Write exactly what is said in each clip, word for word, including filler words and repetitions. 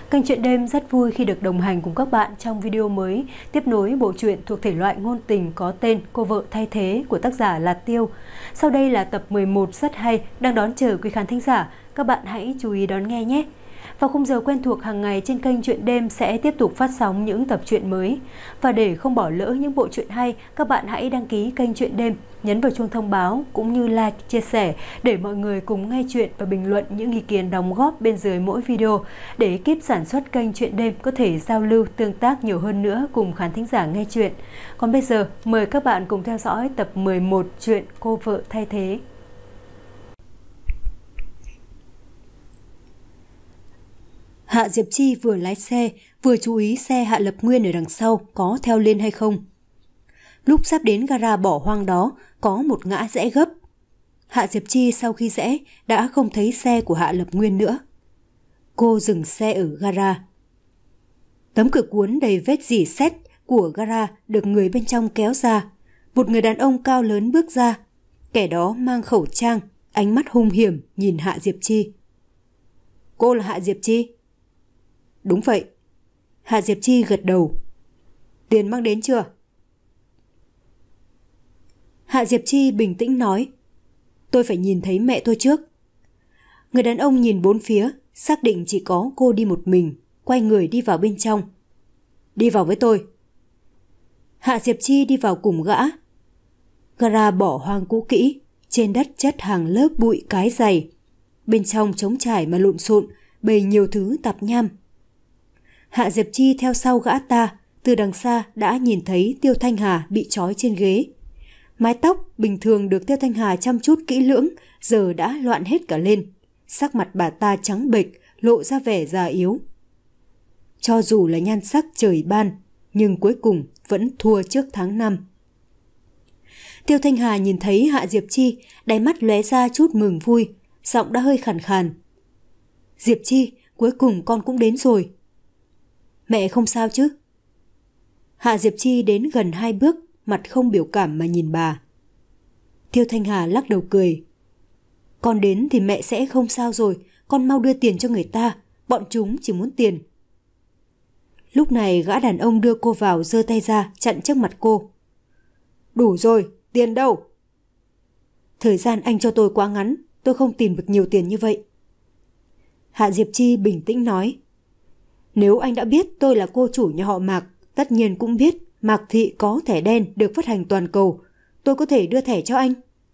Kênh Chuyện Đêm rất vui khi được đồng hành cùng các bạn trong video mới tiếp nối bộ truyện thuộc thể loại ngôn tình có tên Cô Vợ Thay Thế của tác giả là Tiêu. Sau đây là tập mười một rất hay đang đón chờ quý khán thính giả. Các bạn hãy chú ý đón nghe nhé! Vào khung giờ quen thuộc hàng ngày trên kênh Chuyện Đêm sẽ tiếp tục phát sóng những tập truyện mới. Và để không bỏ lỡ những bộ truyện hay, các bạn hãy đăng ký kênh Chuyện Đêm, nhấn vào chuông thông báo cũng như like, chia sẻ để mọi người cùng nghe chuyện và bình luận những ý kiến đóng góp bên dưới mỗi video để ekip sản xuất kênh Chuyện Đêm có thể giao lưu tương tác nhiều hơn nữa cùng khán thính giả nghe chuyện. Còn bây giờ, mời các bạn cùng theo dõi tập mười một truyện Cô Vợ Thay Thế. Hạ Diệp Chi vừa lái xe, vừa chú ý xe Hạ Lập Nguyên ở đằng sau có theo lên hay không. Lúc sắp đến gara bỏ hoang đó, có một ngã rẽ gấp. Hạ Diệp Chi sau khi rẽ đã không thấy xe của Hạ Lập Nguyên nữa. Cô dừng xe ở gara. Tấm cửa cuốn đầy vết rỉ sét của gara được người bên trong kéo ra. Một người đàn ông cao lớn bước ra. Kẻ đó mang khẩu trang, ánh mắt hung hiểm nhìn Hạ Diệp Chi. Cô là Hạ Diệp Chi? Đúng vậy. Hạ Diệp Chi gật đầu. Tiền mang đến chưa? Hạ Diệp Chi bình tĩnh nói. Tôi phải nhìn thấy mẹ tôi trước. Người đàn ông nhìn bốn phía, xác định chỉ có cô đi một mình, quay người đi vào bên trong. Đi vào với tôi. Hạ Diệp Chi đi vào cùng gã. Gara bỏ hoang cũ kỹ, trên đất chất hàng lớp bụi cái dày. Bên trong trống trải mà lộn xộn, bày nhiều thứ tạp nham. Hạ Diệp Chi theo sau gã ta, từ đằng xa đã nhìn thấy Tiêu Thanh Hà bị trói trên ghế. Mái tóc bình thường được Tiêu Thanh Hà chăm chút kỹ lưỡng, giờ đã loạn hết cả lên. Sắc mặt bà ta trắng bệch, lộ ra vẻ già yếu. Cho dù là nhan sắc trời ban, nhưng cuối cùng vẫn thua trước tháng năm. Tiêu Thanh Hà nhìn thấy Hạ Diệp Chi, đáy mắt lóe ra chút mừng vui, giọng đã hơi khàn khàn. Diệp Chi, cuối cùng con cũng đến rồi. Mẹ không sao chứ? Hạ Diệp Chi đến gần hai bước, mặt không biểu cảm mà nhìn bà. Tiêu Thanh Hà lắc đầu cười. Con đến thì mẹ sẽ không sao rồi, con mau đưa tiền cho người ta, bọn chúng chỉ muốn tiền. Lúc này gã đàn ông đưa cô vào giơ tay ra chặn trước mặt cô. Đủ rồi, tiền đâu? Thời gian anh cho tôi quá ngắn, tôi không tìm được nhiều tiền như vậy. Hạ Diệp Chi bình tĩnh nói. Nếu anh đã biết tôi là cô chủ nhà họ Mạc, tất nhiên cũng biết Mạc Thị có thẻ đen được phát hành toàn cầu. Tôi có thể đưa thẻ cho anh.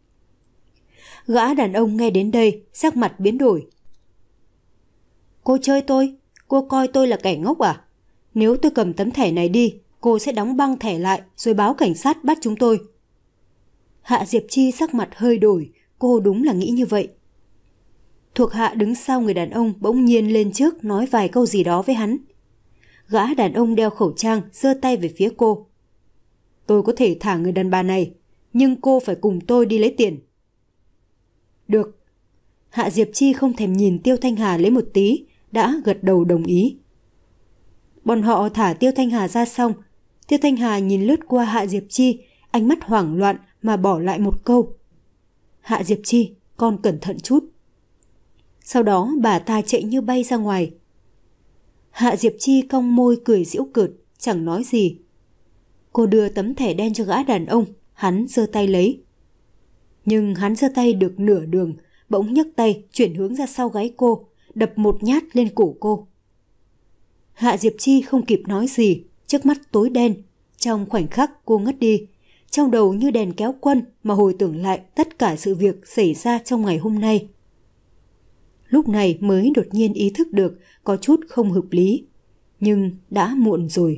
Gã đàn ông nghe đến đây, sắc mặt biến đổi. Cô chơi tôi? Cô coi tôi là kẻ ngốc à? Nếu tôi cầm tấm thẻ này đi, cô sẽ đóng băng thẻ lại rồi báo cảnh sát bắt chúng tôi. Hạ Diệp Chi sắc mặt hơi đổi, cô đúng là nghĩ như vậy. Thuộc hạ đứng sau người đàn ông bỗng nhiên lên trước nói vài câu gì đó với hắn. Gã đàn ông đeo khẩu trang giơ tay về phía cô. Tôi có thể thả người đàn bà này, nhưng cô phải cùng tôi đi lấy tiền. Được. Hạ Diệp Chi không thèm nhìn Tiêu Thanh Hà lấy một tí, đã gật đầu đồng ý. Bọn họ thả Tiêu Thanh Hà ra xong, Tiêu Thanh Hà nhìn lướt qua Hạ Diệp Chi, ánh mắt hoảng loạn mà bỏ lại một câu. Hạ Diệp Chi, con cẩn thận chút. Sau đó bà ta chạy như bay ra ngoài. Hạ Diệp Chi cong môi cười giễu cợt, chẳng nói gì. Cô đưa tấm thẻ đen cho gã đàn ông, hắn giơ tay lấy. Nhưng hắn giơ tay được nửa đường, bỗng nhấc tay chuyển hướng ra sau gáy cô, đập một nhát lên cổ cô. Hạ Diệp Chi không kịp nói gì, trước mắt tối đen. Trong khoảnh khắc cô ngất đi, trong đầu như đèn kéo quân mà hồi tưởng lại tất cả sự việc xảy ra trong ngày hôm nay. Lúc này mới đột nhiên ý thức được có chút không hợp lý, nhưng đã muộn rồi.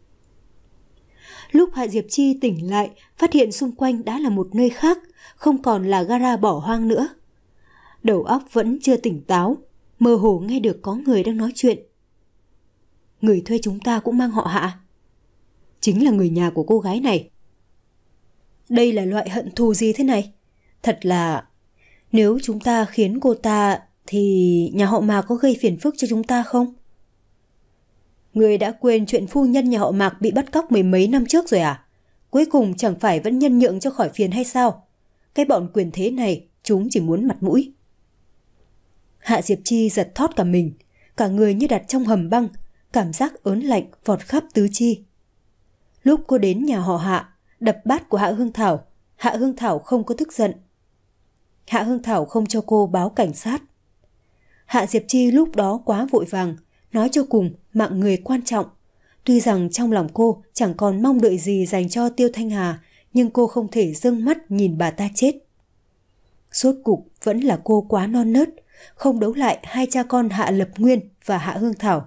Lúc Hạ Diệp Chi tỉnh lại, phát hiện xung quanh đã là một nơi khác, không còn là gara bỏ hoang nữa. Đầu óc vẫn chưa tỉnh táo, mơ hồ nghe được có người đang nói chuyện. Người thuê chúng ta cũng mang họ Hạ. Chính là người nhà của cô gái này. Đây là loại hận thù gì thế này? Thật là... Nếu chúng ta khiến cô ta... thì nhà họ Mạc có gây phiền phức cho chúng ta không? Người đã quên chuyện phu nhân nhà họ Mạc bị bắt cóc mười mấy năm trước rồi à? Cuối cùng chẳng phải vẫn nhân nhượng cho khỏi phiền hay sao? Cái bọn quyền thế này, chúng chỉ muốn mặt mũi. Hạ Diệp Chi giật thót cả mình. cả người như đặt trong hầm băng, cảm giác ớn lạnh vọt khắp tứ chi. Lúc cô đến nhà họ Hạ, đập bát của Hạ Hương Thảo, Hạ Hương Thảo không có tức giận. Hạ Hương Thảo không cho cô báo cảnh sát. Hạ Diệp Chi lúc đó quá vội vàng, nói cho cùng mạng người quan trọng. Tuy rằng trong lòng cô chẳng còn mong đợi gì dành cho Tiêu Thanh Hà, nhưng cô không thể dâng mắt nhìn bà ta chết. Rốt cục vẫn là cô quá non nớt, không đấu lại hai cha con Hạ Lập Nguyên và Hạ Hương Thảo.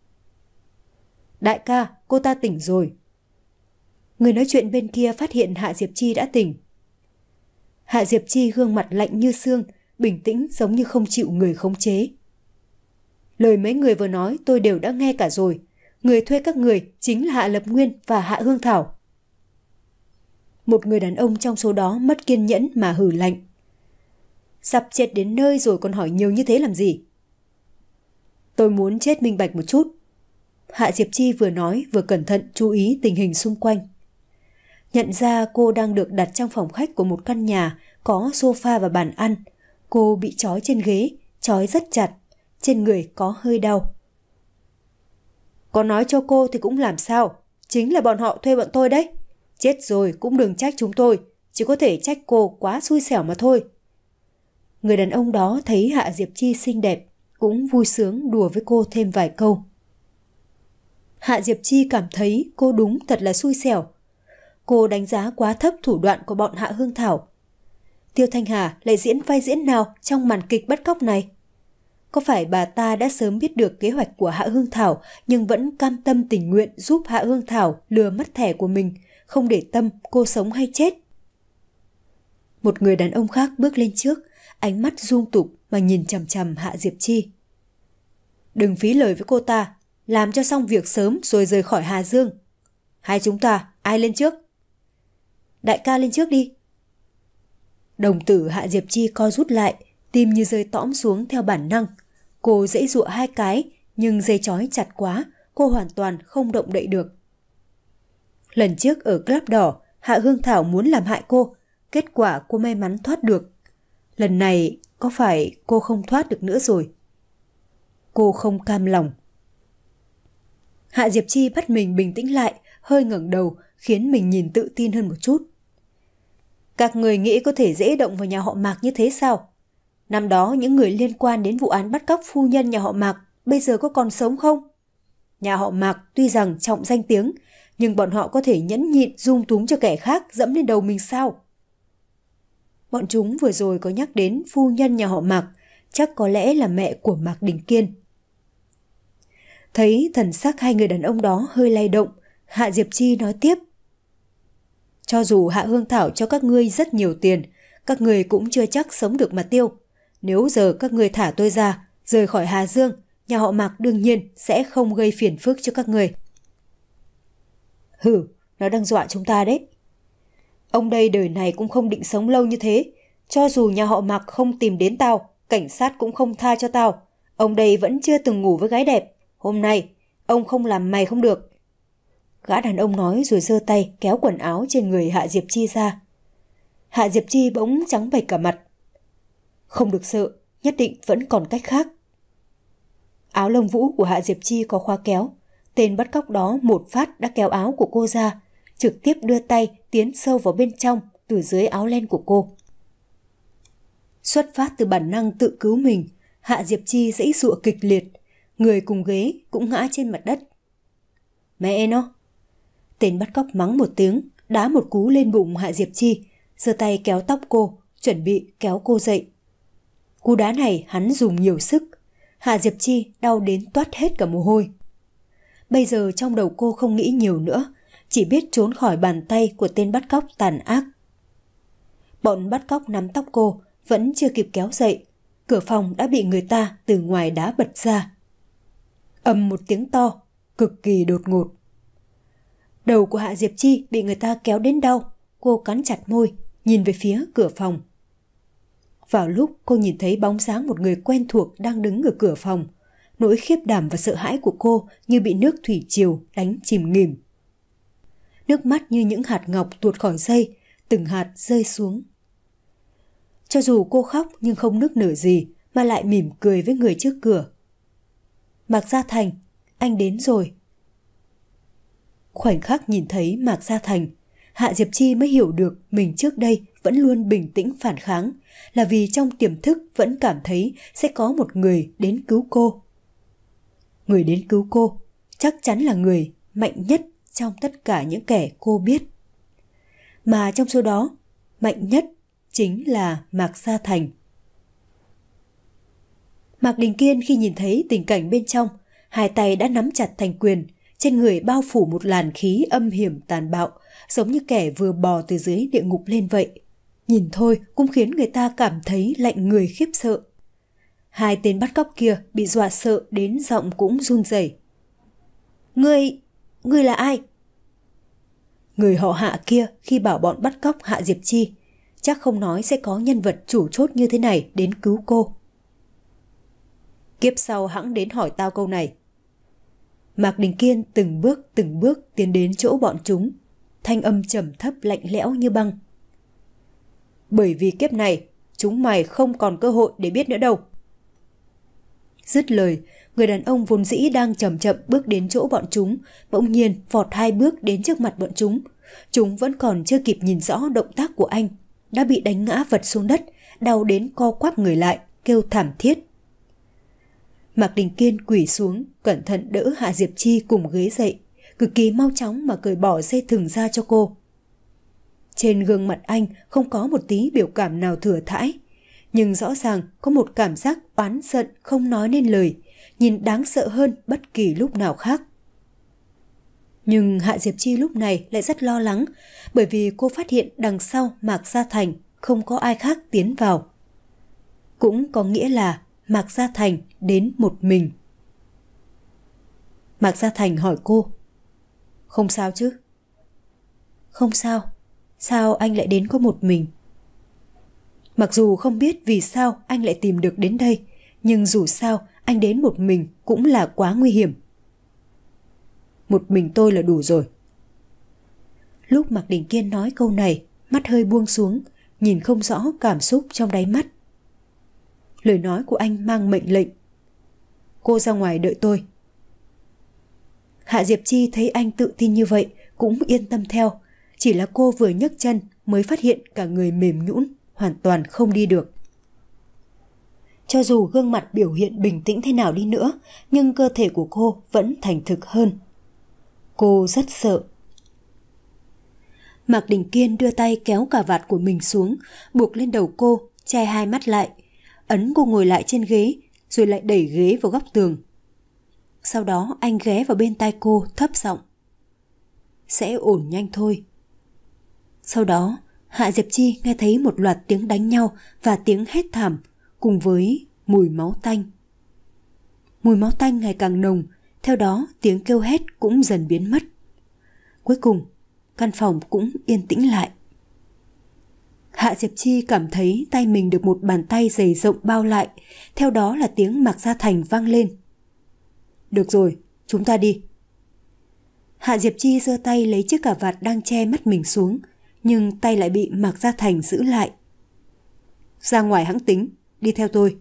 Đại ca, cô ta tỉnh rồi. Người nói chuyện bên kia phát hiện Hạ Diệp Chi đã tỉnh. Hạ Diệp Chi gương mặt lạnh như xương, bình tĩnh giống như không chịu người khống chế. Lời mấy người vừa nói tôi đều đã nghe cả rồi. Người thuê các người chính là Hạ Lập Nguyên và Hạ Hương Thảo. Một người đàn ông trong số đó mất kiên nhẫn mà hử lạnh. Sắp chết đến nơi rồi còn hỏi nhiều như thế làm gì? Tôi muốn chết minh bạch một chút. Hạ Diệp Chi vừa nói vừa cẩn thận chú ý tình hình xung quanh. Nhận ra cô đang được đặt trong phòng khách của một căn nhà có sofa và bàn ăn. Cô bị trói trên ghế, trói rất chặt, trên người có hơi đau. Có nói cho cô thì cũng làm sao, chính là bọn họ thuê bọn tôi đấy. Chết rồi cũng đừng trách chúng tôi, chỉ có thể trách cô quá xui xẻo mà thôi. Người đàn ông đó thấy Hạ Diệp Chi xinh đẹp, cũng vui sướng đùa với cô thêm vài câu. Hạ Diệp Chi cảm thấy cô đúng thật là xui xẻo. Cô đánh giá quá thấp thủ đoạn của bọn Hạ Hương Thảo. Tiêu Thanh Hà lại diễn vai diễn nào trong màn kịch bắt cóc này? Có phải bà ta đã sớm biết được kế hoạch của Hạ Hương Thảo nhưng vẫn cam tâm tình nguyện giúp Hạ Hương Thảo lừa mất thẻ của mình, không để tâm cô sống hay chết? Một người đàn ông khác bước lên trước, ánh mắt rung tục mà nhìn chằm chằm Hạ Diệp Chi. Đừng phí lời với cô ta, làm cho xong việc sớm rồi rời khỏi Hà Dương. Hai chúng ta, ai lên trước? Đại ca lên trước đi. Đồng tử Hạ Diệp Chi co rút lại, tim như rơi tõm xuống theo bản năng. Cô giãy giụa hai cái, nhưng dây trói chặt quá, cô hoàn toàn không động đậy được. Lần trước ở Club Đỏ, Hạ Hương Thảo muốn làm hại cô, kết quả cô may mắn thoát được. Lần này có phải cô không thoát được nữa rồi? Cô không cam lòng. Hạ Diệp Chi bắt mình bình tĩnh lại, hơi ngẩng đầu, khiến mình nhìn tự tin hơn một chút. Các người nghĩ có thể dễ động vào nhà họ Mạc như thế sao? Năm đó những người liên quan đến vụ án bắt cóc phu nhân nhà họ Mạc bây giờ có còn sống không? Nhà họ Mạc tuy rằng trọng danh tiếng, nhưng bọn họ có thể nhẫn nhịn dung túng cho kẻ khác dẫm lên đầu mình sao? Bọn chúng vừa rồi có nhắc đến phu nhân nhà họ Mạc, chắc có lẽ là mẹ của Mạc Đình Kiên. Thấy thần sắc hai người đàn ông đó hơi lay động, Hạ Diệp Chi nói tiếp. Cho dù Hạ Hương Thảo cho các ngươi rất nhiều tiền, các ngươi cũng chưa chắc sống được mà tiêu. Nếu giờ các ngươi thả tôi ra, rời khỏi Hà Dương, nhà họ Mạc đương nhiên sẽ không gây phiền phức cho các ngươi. Hừ, nó đang dọa chúng ta đấy. Ông đây đời này cũng không định sống lâu như thế. Cho dù nhà họ Mạc không tìm đến tao, cảnh sát cũng không tha cho tao. Ông đây vẫn chưa từng ngủ với gái đẹp. Hôm nay, ông không làm mày không được. Gã đàn ông nói rồi giơ tay kéo quần áo trên người Hạ Diệp Chi ra. Hạ Diệp Chi bỗng trắng bệch cả mặt. Không được sợ, nhất định vẫn còn cách khác. Áo lông vũ của Hạ Diệp Chi có khóa kéo. Tên bắt cóc đó một phát đã kéo áo của cô ra, trực tiếp đưa tay tiến sâu vào bên trong từ dưới áo len của cô. Xuất phát từ bản năng tự cứu mình, Hạ Diệp Chi giãy giụa kịch liệt, người cùng ghế cũng ngã trên mặt đất. Mẹ nó! Tên bắt cóc mắng một tiếng, đá một cú lên bụng Hạ Diệp Chi, giơ tay kéo tóc cô, chuẩn bị kéo cô dậy. Cú đá này hắn dùng nhiều sức, Hạ Diệp Chi đau đến toát hết cả mồ hôi. Bây giờ trong đầu cô không nghĩ nhiều nữa, chỉ biết trốn khỏi bàn tay của tên bắt cóc tàn ác. Bọn bắt cóc nắm tóc cô, vẫn chưa kịp kéo dậy, cửa phòng đã bị người ta từ ngoài đá bật ra. Ầm một tiếng to, cực kỳ đột ngột. Đầu của Hạ Diệp Chi bị người ta kéo đến đau, cô cắn chặt môi, nhìn về phía cửa phòng. Vào lúc cô nhìn thấy bóng dáng một người quen thuộc đang đứng ở cửa phòng, nỗi khiếp đảm và sợ hãi của cô như bị nước thủy triều đánh chìm nghỉm. Nước mắt như những hạt ngọc tuột khỏi dây, từng hạt rơi xuống. Cho dù cô khóc nhưng không nức nở gì mà lại mỉm cười với người trước cửa. Mạc Gia Thành, anh đến rồi. Khoảnh khắc nhìn thấy Mạc Gia Thành, Hạ Diệp Chi mới hiểu được mình trước đây vẫn luôn bình tĩnh phản kháng, là vì trong tiềm thức vẫn cảm thấy sẽ có một người đến cứu cô. Người đến cứu cô chắc chắn là người mạnh nhất trong tất cả những kẻ cô biết. Mà trong số đó, mạnh nhất chính là Mạc Gia Thành. Mạc Đình Kiên khi nhìn thấy tình cảnh bên trong, hai tay đã nắm chặt thành quyền, trên người bao phủ một làn khí âm hiểm tàn bạo, giống như kẻ vừa bò từ dưới địa ngục lên vậy. Nhìn thôi cũng khiến người ta cảm thấy lạnh người khiếp sợ. Hai tên bắt cóc kia bị dọa sợ đến giọng cũng run rẩy. Ngươi, ngươi là ai? Người họ Hạ kia khi bảo bọn bắt cóc Hạ Diệp Chi, chắc không nói sẽ có nhân vật chủ chốt như thế này đến cứu cô. Kiếp sau hẵng đến hỏi tao câu này. Mạc Đình Kiên từng bước từng bước tiến đến chỗ bọn chúng, thanh âm trầm thấp lạnh lẽo như băng. Bởi vì kiếp này, chúng mày không còn cơ hội để biết nữa đâu. Dứt lời, người đàn ông vốn dĩ đang chậm chậm bước đến chỗ bọn chúng, bỗng nhiên vọt hai bước đến trước mặt bọn chúng. Chúng vẫn còn chưa kịp nhìn rõ động tác của anh, đã bị đánh ngã vật xuống đất, đau đến co quắp người lại, kêu thảm thiết. Mạc Đình Kiên quỳ xuống, cẩn thận đỡ Hạ Diệp Chi cùng ghế dậy, cực kỳ mau chóng mà cởi bỏ dây thừng ra cho cô. Trên gương mặt anh không có một tí biểu cảm nào thừa thãi, nhưng rõ ràng có một cảm giác oán giận không nói nên lời, nhìn đáng sợ hơn bất kỳ lúc nào khác. Nhưng Hạ Diệp Chi lúc này lại rất lo lắng, bởi vì cô phát hiện đằng sau Mạc Gia Thành không có ai khác tiến vào. Cũng có nghĩa là Mạc Gia Thành đến một mình. Mạc Gia Thành hỏi cô, không sao chứ? Không sao, sao anh lại đến có một mình? Mặc dù không biết vì sao anh lại tìm được đến đây, nhưng dù sao anh đến một mình cũng là quá nguy hiểm. Một mình tôi là đủ rồi. Lúc Mạc Đình Kiên nói câu này, mắt hơi buông xuống, nhìn không rõ cảm xúc trong đáy mắt. Lời nói của anh mang mệnh lệnh. Cô ra ngoài đợi tôi. Hạ Diệp Chi thấy anh tự tin như vậy cũng yên tâm theo, chỉ là cô vừa nhấc chân mới phát hiện cả người mềm nhũn, hoàn toàn không đi được. Cho dù gương mặt biểu hiện bình tĩnh thế nào đi nữa, nhưng cơ thể của cô vẫn thành thực hơn. Cô rất sợ. Mạc Đình Kiên đưa tay kéo cà vạt của mình xuống, buộc lên đầu cô, che hai mắt lại, ấn cô ngồi lại trên ghế, rồi lại đẩy ghế vào góc tường. Sau đó anh ghé vào bên tai cô thấp giọng. Sẽ ổn nhanh thôi. Sau đó, Hạ Diệp Chi nghe thấy một loạt tiếng đánh nhau và tiếng hét thảm, cùng với mùi máu tanh. Mùi máu tanh ngày càng nồng, theo đó tiếng kêu hét cũng dần biến mất. Cuối cùng, căn phòng cũng yên tĩnh lại. Hạ Diệp Chi cảm thấy tay mình được một bàn tay dày rộng bao lại, theo đó là tiếng Mạc Gia Thành vang lên. Được rồi, chúng ta đi. Hạ Diệp Chi giơ tay lấy chiếc cà vạt đang che mắt mình xuống, nhưng tay lại bị Mạc Gia Thành giữ lại. Ra ngoài hãng tính, đi theo tôi.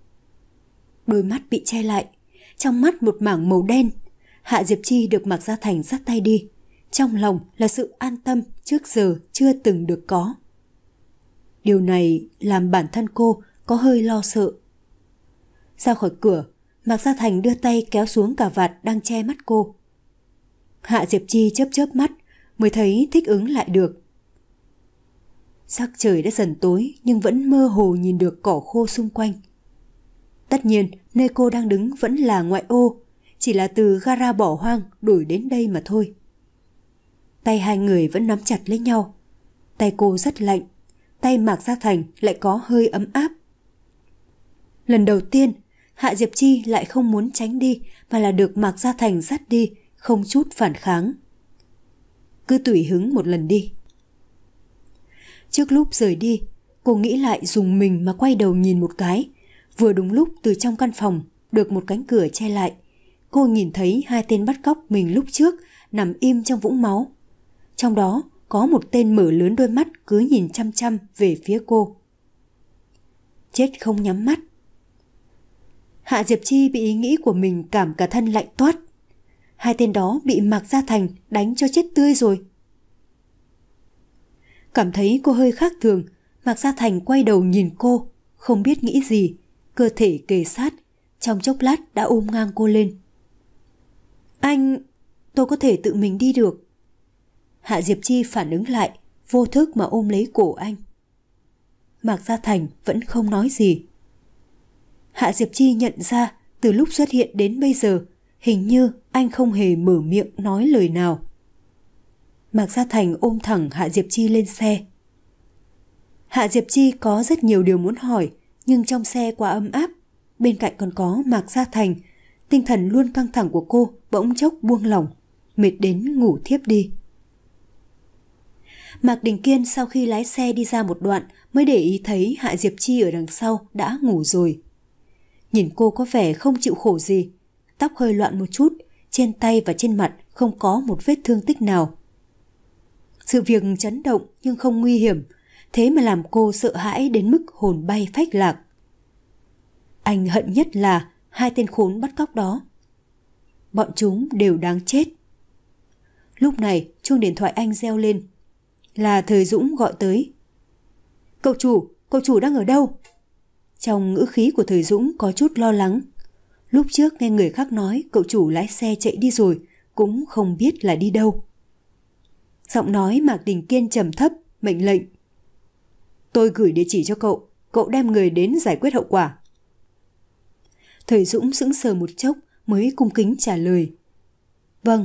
Đôi mắt bị che lại, trong mắt một mảng màu đen. Hạ Diệp Chi được Mạc Gia Thành dắt tay đi, trong lòng là sự an tâm trước giờ chưa từng được có. Điều này làm bản thân cô có hơi lo sợ. Ra khỏi cửa, Mạc Gia Thành đưa tay kéo xuống cà vạt đang che mắt cô. Hạ Diệp Chi chớp chớp mắt mới thấy thích ứng lại được. Sắc trời đã dần tối nhưng vẫn mơ hồ nhìn được cỏ khô xung quanh. Tất nhiên nơi cô đang đứng vẫn là ngoại ô, chỉ là từ gara bỏ hoang đổi đến đây mà thôi. Tay hai người vẫn nắm chặt lấy nhau. Tay cô rất lạnh, tay Mạc Gia Thành lại có hơi ấm áp. Lần đầu tiên, Hạ Diệp Chi lại không muốn tránh đi mà là được Mạc Gia Thành dắt đi, không chút phản kháng. Cứ tùy hứng một lần đi. Trước lúc rời đi, cô nghĩ lại dùng mình mà quay đầu nhìn một cái. Vừa đúng lúc từ trong căn phòng được một cánh cửa che lại, cô nhìn thấy hai tên bắt cóc mình lúc trước nằm im trong vũng máu. Trong đó có một tên mở lớn đôi mắt cứ nhìn chăm chăm về phía cô. Chết không nhắm mắt. Hạ Diệp Chi bị ý nghĩ của mình cảm cả thân lạnh toát. Hai tên đó bị Mạc Gia Thành đánh cho chết tươi rồi. Cảm thấy cô hơi khác thường, Mạc Gia Thành quay đầu nhìn cô, không biết nghĩ gì, cơ thể kề sát, trong chốc lát đã ôm ngang cô lên. Anh, tôi có thể tự mình đi được. Hạ Diệp Chi phản ứng lại, vô thức mà ôm lấy cổ anh. Mạc Gia Thành vẫn không nói gì. Hạ Diệp Chi nhận ra từ lúc xuất hiện đến bây giờ, hình như anh không hề mở miệng nói lời nào. Mạc Gia Thành ôm thẳng Hạ Diệp Chi lên xe. Hạ Diệp Chi có rất nhiều điều muốn hỏi, nhưng trong xe quá ấm áp, bên cạnh còn có Mạc Gia Thành, tinh thần luôn căng thẳng của cô bỗng chốc buông lỏng, mệt đến ngủ thiếp đi. Mạc Đình Kiên sau khi lái xe đi ra một đoạn mới để ý thấy Hạ Diệp Chi ở đằng sau đã ngủ rồi. Nhìn cô có vẻ không chịu khổ gì, tóc hơi loạn một chút, trên tay và trên mặt không có một vết thương tích nào. Sự việc chấn động nhưng không nguy hiểm, thế mà làm cô sợ hãi đến mức hồn bay phách lạc. Anh hận nhất là hai tên khốn bắt cóc đó. Bọn chúng đều đáng chết. Lúc này chuông điện thoại anh reo lên. Là Thời Dũng gọi tới. Cậu chủ, cậu chủ đang ở đâu? Trong ngữ khí của Thời Dũng có chút lo lắng. Lúc trước nghe người khác nói cậu chủ lái xe chạy đi rồi, cũng không biết là đi đâu. Giọng nói Mạc Đình Kiên trầm thấp, mệnh lệnh. Tôi gửi địa chỉ cho cậu, cậu đem người đến giải quyết hậu quả. Thời Dũng sững sờ một chốc mới cung kính trả lời. Vâng.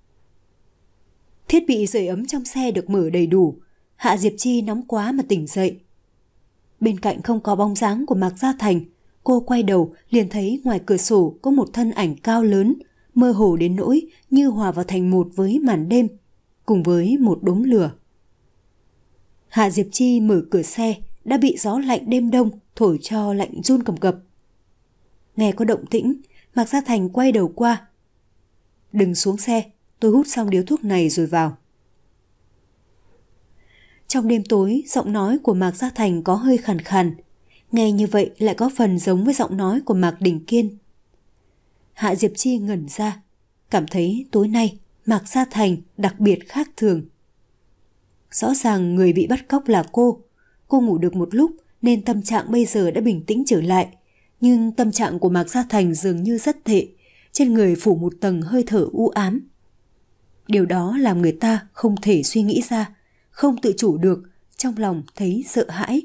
Thiết bị sưởi ấm trong xe được mở đầy đủ. Hạ Diệp Chi nóng quá mà tỉnh dậy. Bên cạnh không có bóng dáng của Mạc Gia Thành, cô quay đầu liền thấy ngoài cửa sổ có một thân ảnh cao lớn, mơ hồ đến nỗi như hòa vào thành một với màn đêm, cùng với một đốm lửa. Hạ Diệp Chi mở cửa xe đã bị gió lạnh đêm đông thổi cho lạnh run cầm cập. Nghe có động tĩnh, Mạc Gia Thành quay đầu qua. Đừng xuống xe, tôi hút xong điếu thuốc này rồi vào. Trong đêm tối, giọng nói của Mạc Gia Thành có hơi khàn khàn. Nghe như vậy lại có phần giống với giọng nói của Mạc Đình Kiên. Hạ Diệp Chi ngẩn ra, cảm thấy tối nay Mạc Gia Thành đặc biệt khác thường. Rõ ràng người bị bắt cóc là cô. Cô ngủ được một lúc nên tâm trạng bây giờ đã bình tĩnh trở lại. Nhưng tâm trạng của Mạc Gia Thành dường như rất tệ, trên người phủ một tầng hơi thở u ám. Điều đó làm người ta không thể suy nghĩ ra, không tự chủ được, trong lòng thấy sợ hãi.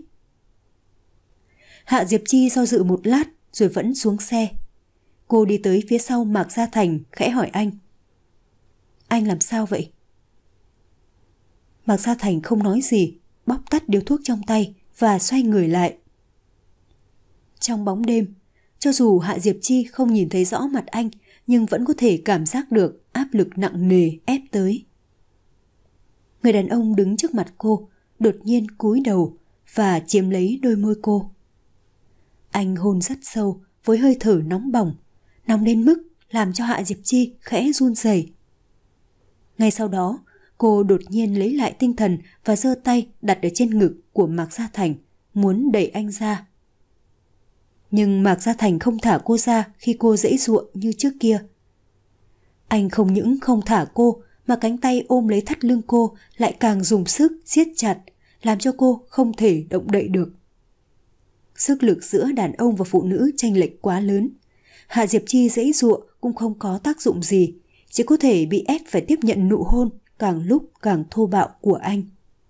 Hạ Diệp Chi do dự một lát rồi vẫn xuống xe. Cô đi tới phía sau Mạc Gia Thành khẽ hỏi anh. Anh làm sao vậy? Mạc Gia Thành không nói gì, bóp tắt điếu thuốc trong tay và xoay người lại. Trong bóng đêm, cho dù Hạ Diệp Chi không nhìn thấy rõ mặt anh, nhưng vẫn có thể cảm giác được áp lực nặng nề ép tới. Người đàn ông đứng trước mặt cô, đột nhiên cúi đầu và chiếm lấy đôi môi cô. Anh hôn rất sâu với hơi thở nóng bỏng, nóng đến mức làm cho Hạ Diệp Chi khẽ run rẩy. Ngay sau đó, cô đột nhiên lấy lại tinh thần và giơ tay đặt ở trên ngực của Mạc Gia Thành, muốn đẩy anh ra. Nhưng Mạc Gia Thành không thả cô ra khi cô giãy giụa như trước kia. Anh không những không thả cô mà cánh tay ôm lấy thắt lưng cô lại càng dùng sức siết chặt, làm cho cô không thể động đậy được. Sức lực giữa đàn ông và phụ nữ chênh lệch quá lớn. Hạ Diệp Chi giãy giụa cũng không có tác dụng gì, chỉ có thể bị ép phải tiếp nhận nụ hôn càng lúc càng thô bạo của anh.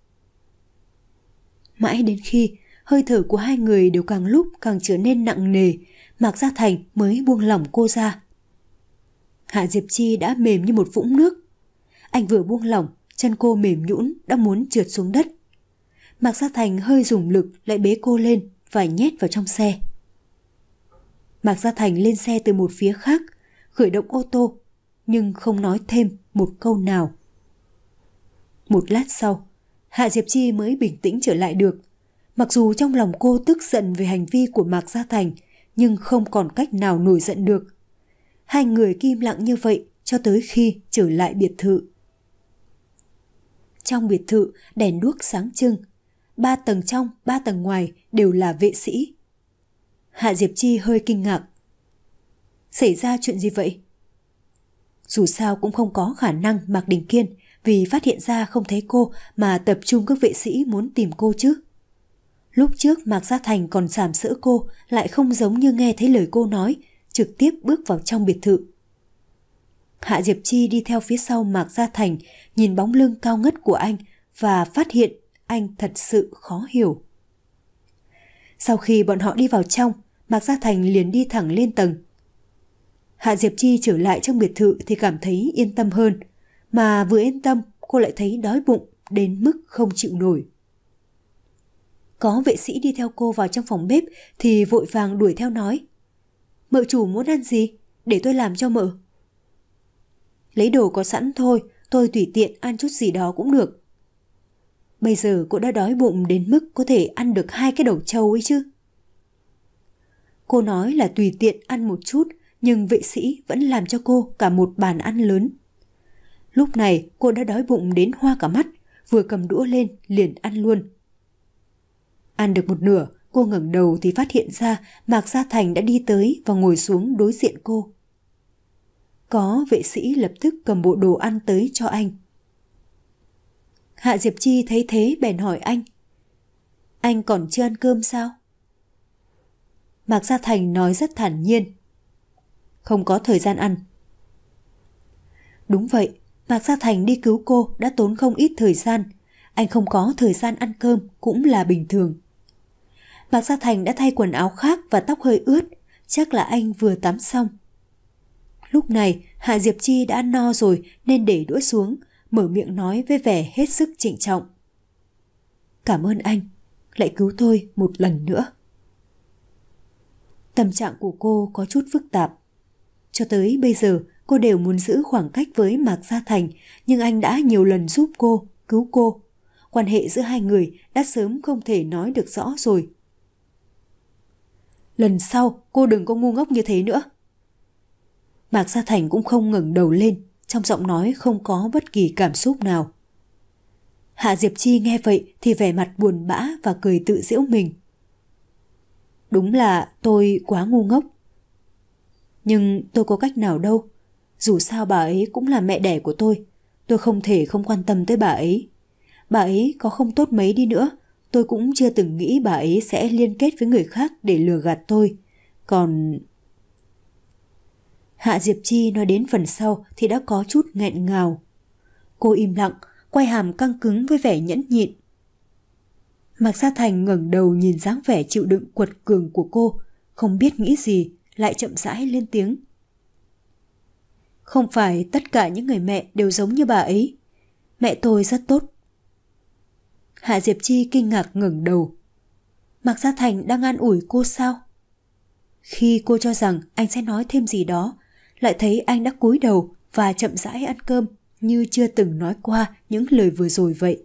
Mãi đến khi hơi thở của hai người đều càng lúc càng trở nên nặng nề, Mạc Gia Thành mới buông lỏng cô ra. Hạ Diệp Chi đã mềm như một vũng nước. Anh vừa buông lỏng, chân cô mềm nhũn đã muốn trượt xuống đất. Mạc Gia Thành hơi dùng lực lại bế cô lên và nhét vào trong xe. Mạc Gia Thành lên xe từ một phía khác, khởi động ô tô, nhưng không nói thêm một câu nào. Một lát sau, Hạ Diệp Chi mới bình tĩnh trở lại được. Mặc dù trong lòng cô tức giận về hành vi của Mạc Gia Thành, nhưng không còn cách nào nổi giận được. Hai người im lặng như vậy cho tới khi trở lại biệt thự. Trong biệt thự, đèn đuốc sáng trưng. Ba tầng trong, ba tầng ngoài đều là vệ sĩ. Hạ Diệp Chi hơi kinh ngạc. Xảy ra chuyện gì vậy? Dù sao cũng không có khả năng Mạc Đình Kiên vì phát hiện ra không thấy cô mà tập trung các vệ sĩ muốn tìm cô chứ. Lúc trước Mạc Gia Thành còn sàm sỡ cô, lại không giống như nghe thấy lời cô nói, trực tiếp bước vào trong biệt thự. Hạ Diệp Chi đi theo phía sau Mạc Gia Thành, nhìn bóng lưng cao ngất của anh và phát hiện anh thật sự khó hiểu. Sau khi bọn họ đi vào trong, Mạc Gia Thành liền đi thẳng lên tầng. Hạ Diệp Chi trở lại trong biệt thự thì cảm thấy yên tâm hơn, mà vừa yên tâm cô lại thấy đói bụng đến mức không chịu nổi. Có vệ sĩ đi theo cô vào trong phòng bếp thì vội vàng đuổi theo nói: "Mợ chủ muốn ăn gì? Để tôi làm cho mợ." "Lấy đồ có sẵn thôi, tôi tùy tiện ăn chút gì đó cũng được." Bây giờ cô đã đói bụng đến mức có thể ăn được hai cái đầu trâu ấy chứ. Cô nói là tùy tiện ăn một chút, nhưng vệ sĩ vẫn làm cho cô cả một bàn ăn lớn. Lúc này cô đã đói bụng đến hoa cả mắt, vừa cầm đũa lên liền ăn luôn. Ăn được một nửa, cô ngẩng đầu thì phát hiện ra Mạc Gia Thành đã đi tới và ngồi xuống đối diện cô. Có vệ sĩ lập tức cầm bộ đồ ăn tới cho anh. Hạ Diệp Chi thấy thế bèn hỏi anh: "Anh còn chưa ăn cơm sao?" Mạc Gia Thành nói rất thản nhiên: "Không có thời gian ăn." Đúng vậy, Mạc Gia Thành đi cứu cô đã tốn không ít thời gian. Anh không có thời gian ăn cơm cũng là bình thường. Mạc Gia Thành đã thay quần áo khác và tóc hơi ướt, chắc là anh vừa tắm xong. Lúc này Hạ Diệp Chi đã ăn no rồi nên để đũa xuống, mở miệng nói với vẻ hết sức trịnh trọng: "Cảm ơn anh, lại cứu tôi một lần nữa." Tâm trạng của cô có chút phức tạp. Cho tới bây giờ cô đều muốn giữ khoảng cách với Mạc Gia Thành, nhưng anh đã nhiều lần giúp cô, cứu cô. Quan hệ giữa hai người đã sớm không thể nói được rõ rồi. "Lần sau cô đừng có ngu ngốc như thế nữa." Mạc Gia Thành cũng không ngẩng đầu lên, trong giọng nói không có bất kỳ cảm xúc nào. Hạ Diệp Chi nghe vậy thì vẻ mặt buồn bã và cười tự giễu mình. "Đúng là tôi quá ngu ngốc. Nhưng tôi có cách nào đâu. Dù sao bà ấy cũng là mẹ đẻ của tôi. Tôi không thể không quan tâm tới bà ấy. Bà ấy có không tốt mấy đi nữa, tôi cũng chưa từng nghĩ bà ấy sẽ liên kết với người khác để lừa gạt tôi. Còn..." Hạ Diệp Chi nói đến phần sau thì đã có chút nghẹn ngào. Cô im lặng, quay hàm căng cứng với vẻ nhẫn nhịn. Mạc Gia Thành ngẩng đầu nhìn dáng vẻ chịu đựng quật cường của cô, không biết nghĩ gì, lại chậm rãi lên tiếng: "Không phải tất cả những người mẹ đều giống như bà ấy. Mẹ tôi rất tốt." Hạ Diệp Chi kinh ngạc ngẩng đầu. Mạc Gia Thành đang an ủi cô sao? Khi cô cho rằng anh sẽ nói thêm gì đó, lại thấy anh đã cúi đầu và chậm rãi ăn cơm như chưa từng nói qua những lời vừa rồi vậy.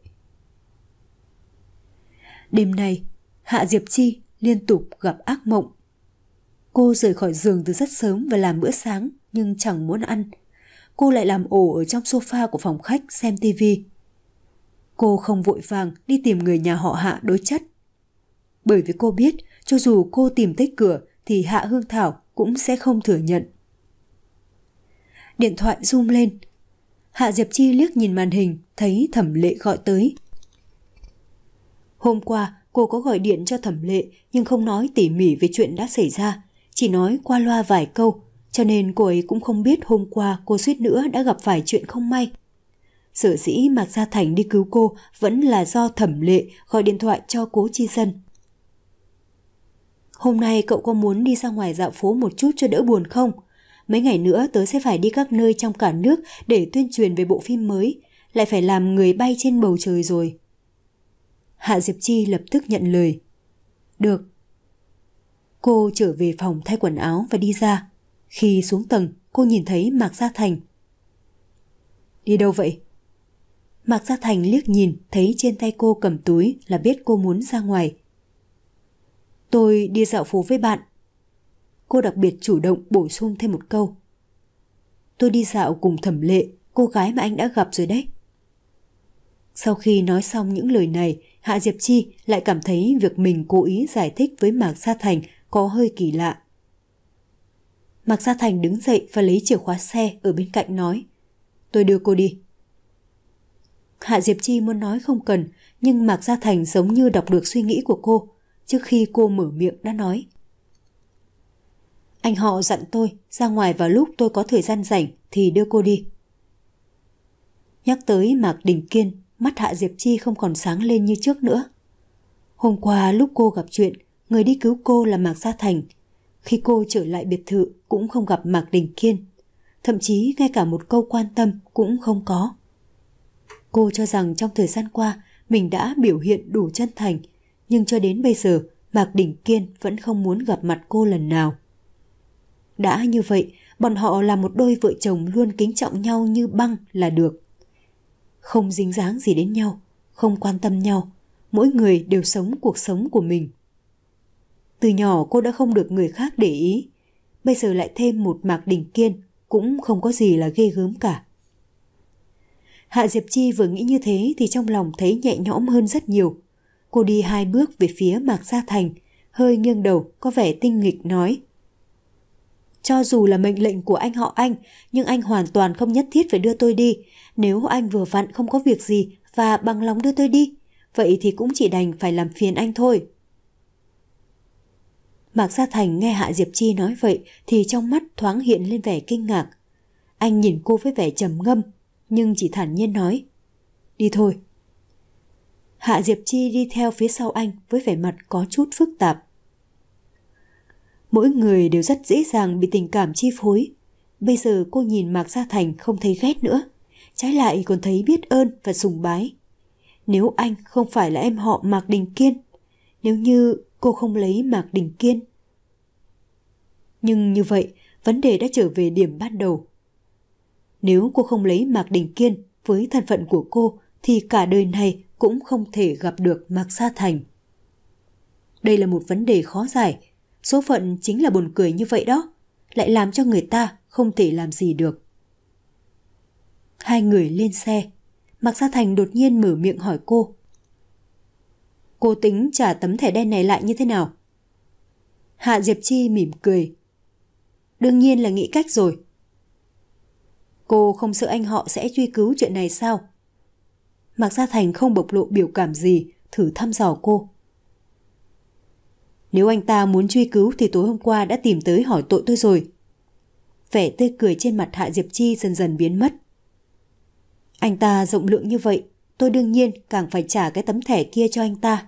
Đêm nay, Hạ Diệp Chi liên tục gặp ác mộng. Cô rời khỏi giường từ rất sớm và làm bữa sáng nhưng chẳng muốn ăn. Cô lại làm ổ ở trong sofa của phòng khách xem tivi. Cô không vội vàng đi tìm người nhà họ Hạ đối chất. Bởi vì cô biết cho dù cô tìm tới cửa thì Hạ Hương Thảo cũng sẽ không thừa nhận. Điện thoại rung lên. Hạ Diệp Chi liếc nhìn màn hình, thấy Thẩm Lệ gọi tới. Hôm qua cô có gọi điện cho Thẩm Lệ nhưng không nói tỉ mỉ về chuyện đã xảy ra, chỉ nói qua loa vài câu, cho nên cô ấy cũng không biết hôm qua cô suýt nữa đã gặp phải chuyện không may. Sở dĩ Mạc Gia Thành đi cứu cô vẫn là do Thẩm Lệ gọi điện thoại cho Cố Chi Dân. "Hôm nay cậu có muốn đi ra ngoài dạo phố một chút cho đỡ buồn không? Mấy ngày nữa tớ sẽ phải đi các nơi trong cả nước để tuyên truyền về bộ phim mới, lại phải làm người bay trên bầu trời rồi." Hạ Diệp Chi lập tức nhận lời. "Được." Cô trở về phòng thay quần áo và đi ra. Khi xuống tầng, cô nhìn thấy Mạc Gia Thành. "Đi đâu vậy?" Mạc Gia Thành liếc nhìn, thấy trên tay cô cầm túi là biết cô muốn ra ngoài. "Tôi đi dạo phố với bạn." Cô đặc biệt chủ động bổ sung thêm một câu. "Tôi đi dạo cùng Thẩm Lệ, cô gái mà anh đã gặp rồi đấy." Sau khi nói xong những lời này, Hạ Diệp Chi lại cảm thấy việc mình cố ý giải thích với Mạc Gia Thành có hơi kỳ lạ. Mạc Gia Thành đứng dậy và lấy chìa khóa xe ở bên cạnh nói, tôi đưa cô đi. Hạ Diệp Chi muốn nói không cần, nhưng Mạc Gia Thành giống như đọc được suy nghĩ của cô. Trước khi cô mở miệng đã nói, anh họ dặn tôi ra ngoài vào lúc tôi có thời gian rảnh thì đưa cô đi. Nhắc tới Mạc Đình Kiên, mắt Hạ Diệp Chi không còn sáng lên như trước nữa. Hôm qua lúc cô gặp chuyện, người đi cứu cô là Mạc Gia Thành. Khi cô trở lại biệt thự cũng không gặp Mạc Đình Kiên, thậm chí ngay cả một câu quan tâm cũng không có. Cô cho rằng trong thời gian qua mình đã biểu hiện đủ chân thành, nhưng cho đến bây giờ Mạc Đình Kiên vẫn không muốn gặp mặt cô lần nào. Đã như vậy, bọn họ là một đôi vợ chồng luôn kính trọng nhau như băng là được. Không dính dáng gì đến nhau, không quan tâm nhau, mỗi người đều sống cuộc sống của mình. Từ nhỏ cô đã không được người khác để ý, bây giờ lại thêm một Mạc Đình Kiên cũng không có gì là ghê gớm cả. Hạ Diệp Chi vừa nghĩ như thế thì trong lòng thấy nhẹ nhõm hơn rất nhiều. Cô đi hai bước về phía Mạc Gia Thành, hơi nghiêng đầu có vẻ tinh nghịch nói, cho dù là mệnh lệnh của anh họ Anh, nhưng anh hoàn toàn không nhất thiết phải đưa tôi đi. Nếu anh vừa vặn không có việc gì và bằng lòng đưa tôi đi, vậy thì cũng chỉ đành phải làm phiền anh thôi. Mạc Gia Thành nghe Hạ Diệp Chi nói vậy thì trong mắt thoáng hiện lên vẻ kinh ngạc. Anh nhìn cô với vẻ trầm ngâm, nhưng chỉ thản nhiên nói, đi thôi. Hạ Diệp Chi đi theo phía sau anh với vẻ mặt có chút phức tạp. Mỗi người đều rất dễ dàng bị tình cảm chi phối. Bây giờ cô nhìn Mạc Gia Thành không thấy ghét nữa, trái lại còn thấy biết ơn và sùng bái. Nếu anh không phải là em họ Mạc Đình Kiên, nếu như cô không lấy Mạc Đình Kiên. Nhưng như vậy, vấn đề đã trở về điểm ban đầu. Nếu cô không lấy Mạc Đình Kiên, với thân phận của cô thì cả đời này cũng không thể gặp được Mạc Gia Thành. Đây là một vấn đề khó giải. Số phận chính là buồn cười như vậy đó, lại làm cho người ta không thể làm gì được. Hai người lên xe. Mạc Gia Thành đột nhiên mở miệng hỏi cô, cô tính trả tấm thẻ đen này lại như thế nào? Hạ Diệp Chi mỉm cười, đương nhiên là nghĩ cách rồi. Cô không sợ anh họ sẽ truy cứu chuyện này sao? Mạc Gia Thành không bộc lộ biểu cảm gì, thử thăm dò cô. Nếu anh ta muốn truy cứu thì tối hôm qua đã tìm tới hỏi tội tôi rồi. Vẻ tươi cười trên mặt Hạ Diệp Chi dần dần biến mất. Anh ta rộng lượng như vậy, tôi đương nhiên càng phải trả cái tấm thẻ kia cho anh ta.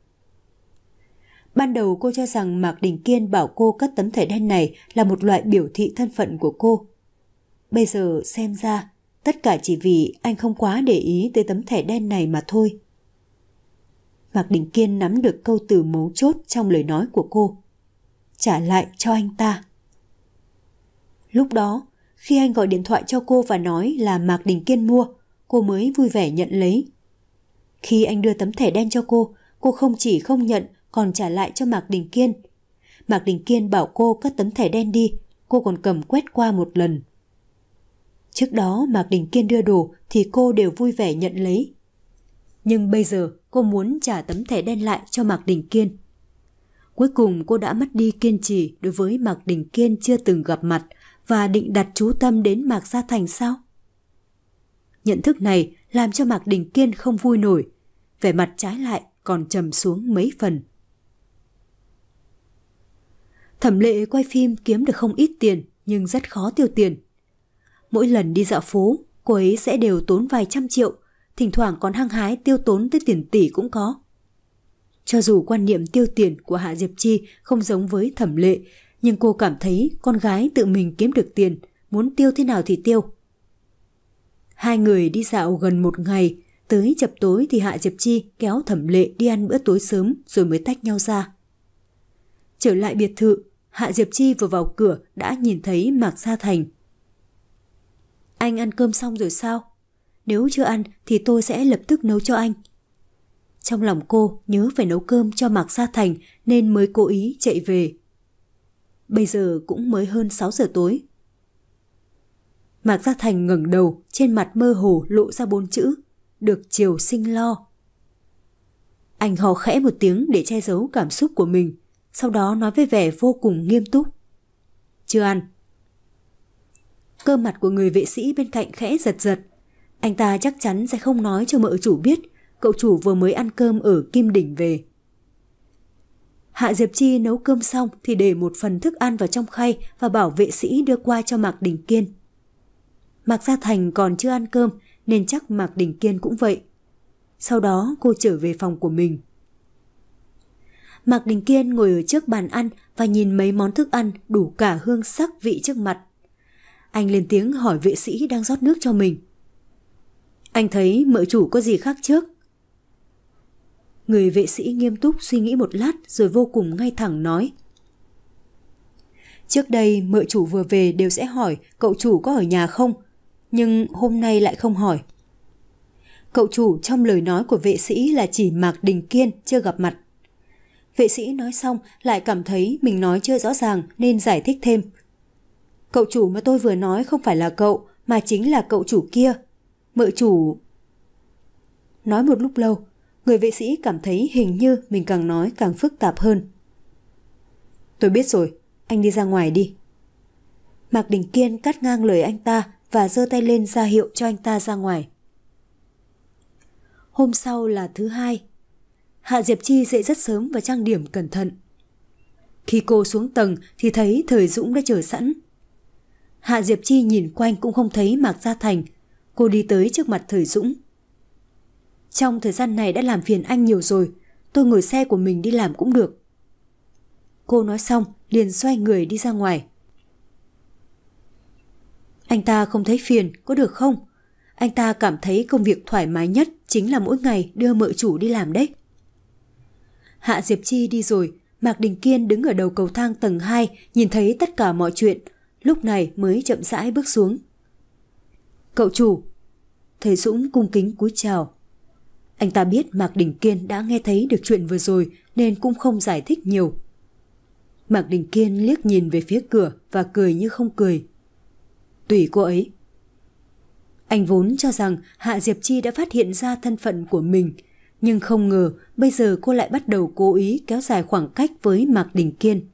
Ban đầu cô cho rằng Mạc Đình Kiên bảo cô cất tấm thẻ đen này là một loại biểu thị thân phận của cô. Bây giờ xem ra, tất cả chỉ vì anh không quá để ý tới tấm thẻ đen này mà thôi. Mạc Đình Kiên nắm được câu từ mấu chốt trong lời nói của cô. Trả lại cho anh ta. Lúc đó, khi anh gọi điện thoại cho cô và nói là Mạc Đình Kiên mua, cô mới vui vẻ nhận lấy. Khi anh đưa tấm thẻ đen cho cô, cô không chỉ không nhận còn trả lại cho Mạc Đình Kiên. Mạc Đình Kiên bảo cô cất tấm thẻ đen đi, cô còn cầm quét qua một lần. Trước đó Mạc Đình Kiên đưa đồ thì cô đều vui vẻ nhận lấy. Nhưng bây giờ cô muốn trả tấm thẻ đen lại cho Mạc Đình Kiên. Cuối cùng cô đã mất đi kiên trì đối với Mạc Đình Kiên chưa từng gặp mặt và định đặt chú tâm đến Mạc Gia Thành sao? Nhận thức này làm cho Mạc Đình Kiên không vui nổi, vẻ mặt trái lại còn trầm xuống mấy phần. Thẩm Lệ quay phim kiếm được không ít tiền nhưng rất khó tiêu tiền. Mỗi lần đi dạo phố, cô ấy sẽ đều tốn vài trăm triệu, thỉnh thoảng còn hăng hái tiêu tốn tới tiền tỷ cũng có. Cho dù quan niệm tiêu tiền của Hạ Diệp Chi không giống với Thẩm Lệ, nhưng cô cảm thấy con gái tự mình kiếm được tiền, muốn tiêu thế nào thì tiêu. Hai người đi dạo gần một ngày, tới chập tối thì Hạ Diệp Chi kéo Thẩm Lệ đi ăn bữa tối sớm rồi mới tách nhau ra. Trở lại biệt thự, Hạ Diệp Chi vừa vào cửa đã nhìn thấy Mạc Gia Thành. Anh ăn cơm xong rồi sao? Nếu chưa ăn thì tôi sẽ lập tức nấu cho anh. Trong lòng cô nhớ phải nấu cơm cho Mạc Gia Thành nên mới cố ý chạy về. Bây giờ cũng mới hơn sáu giờ tối. Mạc Gia Thành ngẩng đầu, trên mặt mơ hồ lộ ra bốn chữ: được chiều sinh lo. Anh hò khẽ một tiếng để che giấu cảm xúc của mình, sau đó nói với vẻ vô cùng nghiêm túc: chưa ăn, Cơ mặt của người vệ sĩ bên cạnh khẽ giật giật. Anh ta chắc chắn sẽ không nói cho mợ chủ biết cậu chủ vừa mới ăn cơm ở Kim Đỉnh về. Hạ Diệp Chi nấu cơm xong thì để một phần thức ăn vào trong khay và bảo vệ sĩ đưa qua cho Mạc Đình Kiên. Mạc Gia Thành còn chưa ăn cơm nên chắc Mạc Đình Kiên cũng vậy. Sau đó cô trở về phòng của mình. Mạc Đình Kiên ngồi ở trước bàn ăn và nhìn mấy món thức ăn đủ cả hương sắc vị trước mặt. Anh lên tiếng hỏi vệ sĩ đang rót nước cho mình. Anh thấy mợ chủ có gì khác trước? Người vệ sĩ nghiêm túc suy nghĩ một lát rồi vô cùng ngay thẳng nói. Trước đây mợ chủ vừa về đều sẽ hỏi cậu chủ có ở nhà không, nhưng hôm nay lại không hỏi. Cậu chủ trong lời nói của vệ sĩ là chỉ Mạc Đình Kiên chưa gặp mặt. Vệ sĩ nói xong lại cảm thấy mình nói chưa rõ ràng nên giải thích thêm. Cậu chủ mà tôi vừa nói không phải là cậu mà chính là cậu chủ kia. Mợ chủ... Nói một lúc lâu, người vệ sĩ cảm thấy hình như mình càng nói càng phức tạp hơn. Tôi biết rồi, anh đi ra ngoài đi. Mạc Đình Kiên cắt ngang lời anh ta và giơ tay lên ra hiệu cho anh ta ra ngoài. Hôm sau là thứ hai. Hạ Diệp Chi dậy rất sớm và trang điểm cẩn thận. Khi cô xuống tầng thì thấy Thời Dũng đã chờ sẵn. Hạ Diệp Chi nhìn quanh cũng không thấy Mạc Gia Thành. Cô đi tới trước mặt Thời Dũng. Trong thời gian này đã làm phiền anh nhiều rồi, tôi ngồi xe của mình đi làm cũng được. Cô nói xong liền xoay người đi ra ngoài. Anh ta không thấy phiền, có được không? Anh ta cảm thấy công việc thoải mái nhất chính là mỗi ngày đưa mợ chủ đi làm đấy. Hạ Diệp Chi đi rồi, Mạc Đình Kiên đứng ở đầu cầu thang tầng hai nhìn thấy tất cả mọi chuyện, lúc này mới chậm rãi bước xuống. Cậu chủ. Thầy Dũng cung kính cúi chào. Anh ta biết Mạc Đình Kiên đã nghe thấy được chuyện vừa rồi nên cũng không giải thích nhiều. Mạc Đình Kiên liếc nhìn về phía cửa và cười như không cười. Tùy cô ấy. Anh vốn cho rằng Hạ Diệp Chi đã phát hiện ra thân phận của mình, nhưng không ngờ bây giờ cô lại bắt đầu cố ý kéo dài khoảng cách với Mạc Đình Kiên.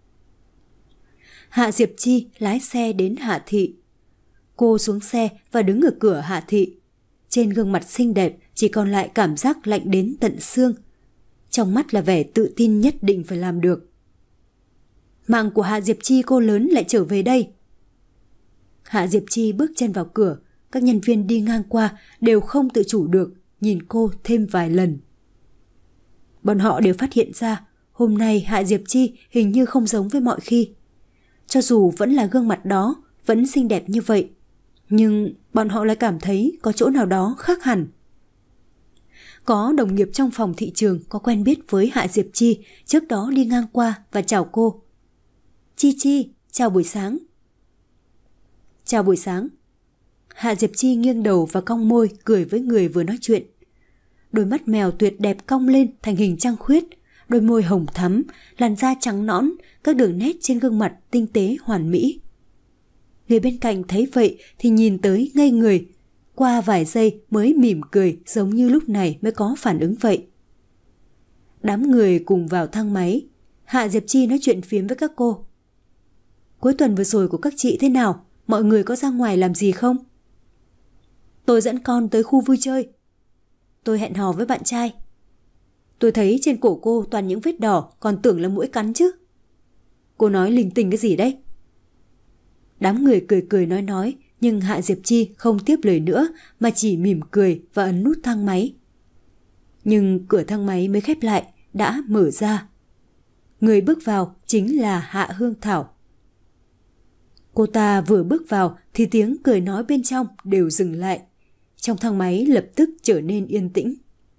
Hạ Diệp Chi lái xe đến Hạ Thị. Cô xuống xe và đứng ở cửa Hạ Thị. Trên gương mặt xinh đẹp chỉ còn lại cảm giác lạnh đến tận xương. Trong mắt là vẻ tự tin nhất định phải làm được. Mạng của Hạ Diệp Chi cô lớn lại trở về đây. Hạ Diệp Chi bước chân vào cửa, các nhân viên đi ngang qua đều không tự chủ được nhìn cô thêm vài lần. Bọn họ đều phát hiện ra hôm nay Hạ Diệp Chi hình như không giống với mọi khi. Cho dù vẫn là gương mặt đó, vẫn xinh đẹp như vậy, nhưng bọn họ lại cảm thấy có chỗ nào đó khác hẳn. Có đồng nghiệp trong phòng thị trường có quen biết với Hạ Diệp Chi, trước đó đi ngang qua và chào cô. Chi Chi, chào buổi sáng. Chào buổi sáng. Hạ Diệp Chi nghiêng đầu và cong môi cười với người vừa nói chuyện. Đôi mắt mèo tuyệt đẹp cong lên thành hình trăng khuyết, đôi môi hồng thắm, làn da trắng nõn, các đường nét trên gương mặt tinh tế hoàn mỹ. Người bên cạnh thấy vậy thì nhìn tới ngây người, qua vài giây mới mỉm cười giống như lúc này mới có phản ứng vậy. Đám người cùng vào thang máy, Hạ Diệp Chi nói chuyện phiếm với các cô. Cuối tuần vừa rồi của các chị thế nào? Mọi người có ra ngoài làm gì không? Tôi dẫn con tới khu vui chơi. Tôi hẹn hò với bạn trai. Tôi thấy trên cổ cô toàn những vết đỏ, còn tưởng là muỗi cắn chứ. Cô nói linh tinh cái gì đấy? Đám người cười cười nói nói, nhưng Hạ Diệp Chi không tiếp lời nữa mà chỉ mỉm cười và ấn nút thang máy. Nhưng cửa thang máy mới khép lại, đã mở ra. Người bước vào chính là Hạ Hương Thảo. Cô ta vừa bước vào thì tiếng cười nói bên trong đều dừng lại. Trong thang máy lập tức trở nên yên tĩnh.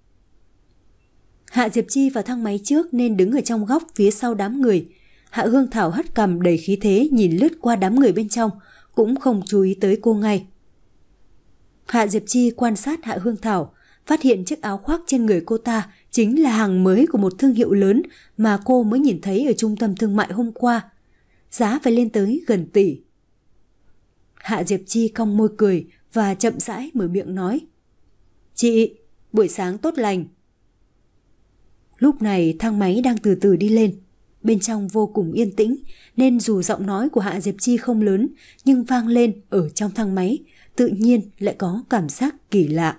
Hạ Diệp Chi vào thang máy trước nên đứng ở trong góc phía sau đám người. Hạ Hương Thảo hất cằm đầy khí thế nhìn lướt qua đám người bên trong, cũng không chú ý tới cô ngay. Hạ Diệp Chi quan sát Hạ Hương Thảo, phát hiện chiếc áo khoác trên người cô ta chính là hàng mới của một thương hiệu lớn mà cô mới nhìn thấy ở trung tâm thương mại hôm qua. Giá phải lên tới gần tỷ. Hạ Diệp Chi cong môi cười và chậm rãi mở miệng nói. Chị, buổi sáng tốt lành. Lúc này thang máy đang từ từ đi lên. Bên trong vô cùng yên tĩnh, nên dù giọng nói của Hạ Diệp Chi không lớn, nhưng vang lên ở trong thang máy, tự nhiên lại có cảm giác kỳ lạ.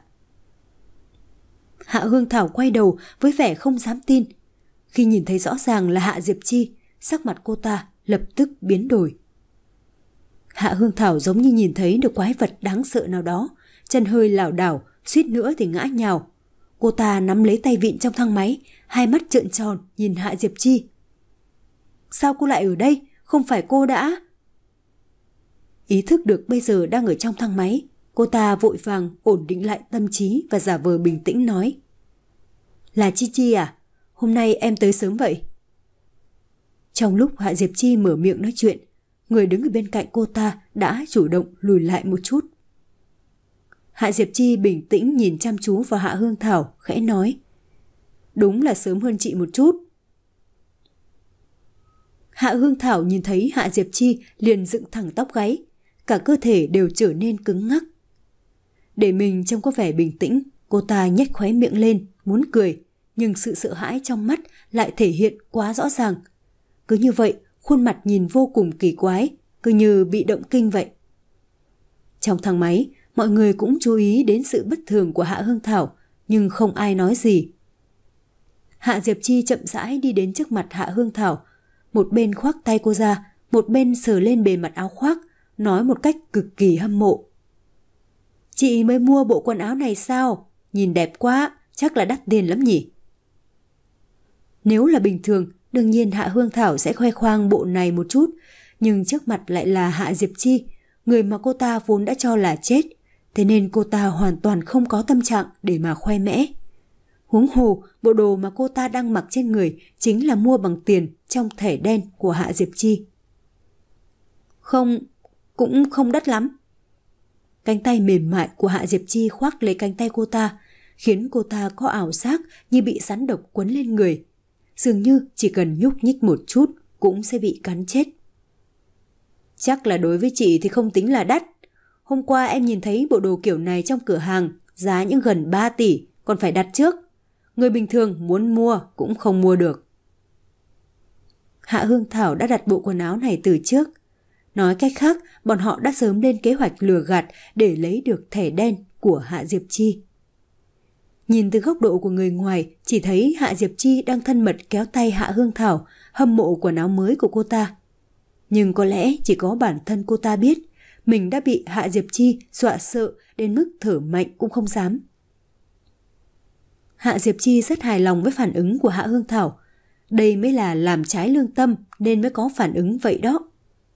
Hạ Hương Thảo quay đầu với vẻ không dám tin. Khi nhìn thấy rõ ràng là Hạ Diệp Chi, sắc mặt cô ta lập tức biến đổi. Hạ Hương Thảo giống như nhìn thấy được quái vật đáng sợ nào đó, chân hơi lảo đảo, suýt nữa thì ngã nhào. Cô ta nắm lấy tay vịn trong thang máy, hai mắt trợn tròn nhìn Hạ Diệp Chi. Sao cô lại ở đây? Không phải cô đã... Ý thức được bây giờ đang ở trong thang máy, cô ta vội vàng ổn định lại tâm trí và giả vờ bình tĩnh nói. Là Chi Chi à? Hôm nay em tới sớm vậy? Trong lúc Hạ Diệp Chi mở miệng nói chuyện, người đứng ở bên cạnh cô ta đã chủ động lùi lại một chút. Hạ Diệp Chi bình tĩnh nhìn chăm chú vào Hạ Hương Thảo, khẽ nói. Đúng là sớm hơn chị một chút. Hạ Hương Thảo nhìn thấy Hạ Diệp Chi liền dựng thẳng tóc gáy, cả cơ thể đều trở nên cứng ngắc. Để mình trông có vẻ bình tĩnh, cô ta nhếch khóe miệng lên, muốn cười, nhưng sự sợ hãi trong mắt lại thể hiện quá rõ ràng. Cứ như vậy, khuôn mặt nhìn vô cùng kỳ quái, cứ như bị động kinh vậy. Trong thang máy, mọi người cũng chú ý đến sự bất thường của Hạ Hương Thảo, nhưng không ai nói gì. Hạ Diệp Chi chậm rãi đi đến trước mặt Hạ Hương Thảo, một bên khoác tay cô ra, một bên sờ lên bề mặt áo khoác, nói một cách cực kỳ hâm mộ. Chị mới mua bộ quần áo này sao? Nhìn đẹp quá, chắc là đắt tiền lắm nhỉ? Nếu là bình thường, đương nhiên Hạ Hương Thảo sẽ khoe khoang bộ này một chút, nhưng trước mặt lại là Hạ Diệp Chi, người mà cô ta vốn đã cho là chết, thế nên cô ta hoàn toàn không có tâm trạng để mà khoe mẽ. Huống hồ, bộ đồ mà cô ta đang mặc trên người chính là mua bằng tiền trong thẻ đen của Hạ Diệp Chi. Không, cũng không đắt lắm. Cánh tay mềm mại của Hạ Diệp Chi khoác lấy cánh tay cô ta, khiến cô ta có ảo giác như bị rắn độc quấn lên người. Dường như chỉ cần nhúc nhích một chút cũng sẽ bị cắn chết. Chắc là đối với chị thì không tính là đắt. Hôm qua em nhìn thấy bộ đồ kiểu này trong cửa hàng, giá những gần ba tỷ, còn phải đặt trước. Người bình thường muốn mua cũng không mua được. Hạ Hương Thảo đã đặt bộ quần áo này từ trước. Nói cách khác, bọn họ đã sớm lên kế hoạch lừa gạt để lấy được thẻ đen của Hạ Diệp Chi. Nhìn từ góc độ của người ngoài, chỉ thấy Hạ Diệp Chi đang thân mật kéo tay Hạ Hương Thảo, hâm mộ quần áo mới của cô ta. Nhưng có lẽ chỉ có bản thân cô ta biết, mình đã bị Hạ Diệp Chi dọa sợ đến mức thở mạnh cũng không dám. Hạ Diệp Chi rất hài lòng với phản ứng của Hạ Hương Thảo. Đây mới là làm trái lương tâm nên mới có phản ứng vậy đó.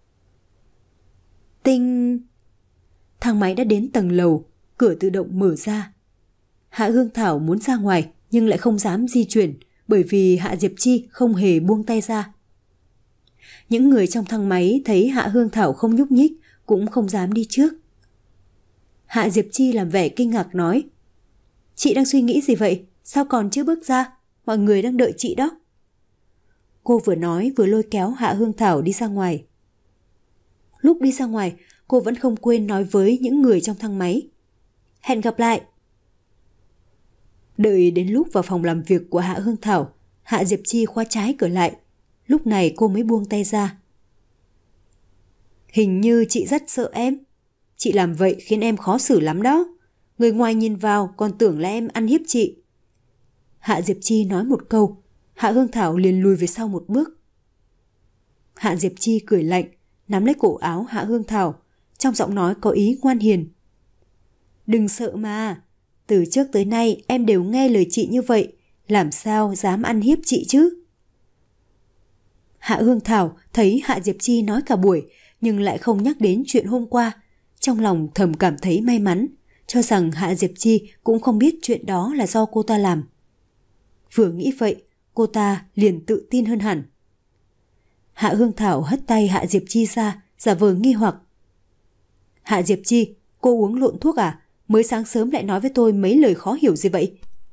Tinh... Thang máy đã đến tầng lầu, cửa tự động mở ra. Hạ Hương Thảo muốn ra ngoài nhưng lại không dám di chuyển bởi vì Hạ Diệp Chi không hề buông tay ra. Những người trong thang máy thấy Hạ Hương Thảo không nhúc nhích cũng không dám đi trước. Hạ Diệp Chi làm vẻ kinh ngạc nói: Chị đang suy nghĩ gì vậy? Sao còn chưa bước ra? Mọi người đang đợi chị đó. Cô vừa nói vừa lôi kéo Hạ Hương Thảo đi ra ngoài. Lúc đi ra ngoài, cô vẫn không quên nói với những người trong thang máy: Hẹn gặp lại. Đợi đến lúc vào phòng làm việc của Hạ Hương Thảo, Hạ Diệp Chi khóa trái cửa lại. Lúc này cô mới buông tay ra. Hình như chị rất sợ em. Chị làm vậy khiến em khó xử lắm đó. Người ngoài nhìn vào còn tưởng là em ăn hiếp chị. Hạ Diệp Chi nói một câu, Hạ Hương Thảo liền lùi về sau một bước. Hạ Diệp Chi cười lạnh, nắm lấy cổ áo Hạ Hương Thảo, trong giọng nói có ý ngoan hiền. Đừng sợ mà, từ trước tới nay em đều nghe lời chị như vậy, làm sao dám ăn hiếp chị chứ? Hạ Hương Thảo thấy Hạ Diệp Chi nói cả buổi nhưng lại không nhắc đến chuyện hôm qua, trong lòng thầm cảm thấy may mắn, cho rằng Hạ Diệp Chi cũng không biết chuyện đó là do cô ta làm. Vừa nghĩ vậy, cô ta liền tự tin hơn hẳn. Hạ Hương Thảo hất tay Hạ Diệp Chi ra, giả vờ nghi hoặc. Hạ Diệp Chi, cô uống lộn thuốc à? Mới sáng sớm lại nói với tôi mấy lời khó hiểu gì vậy?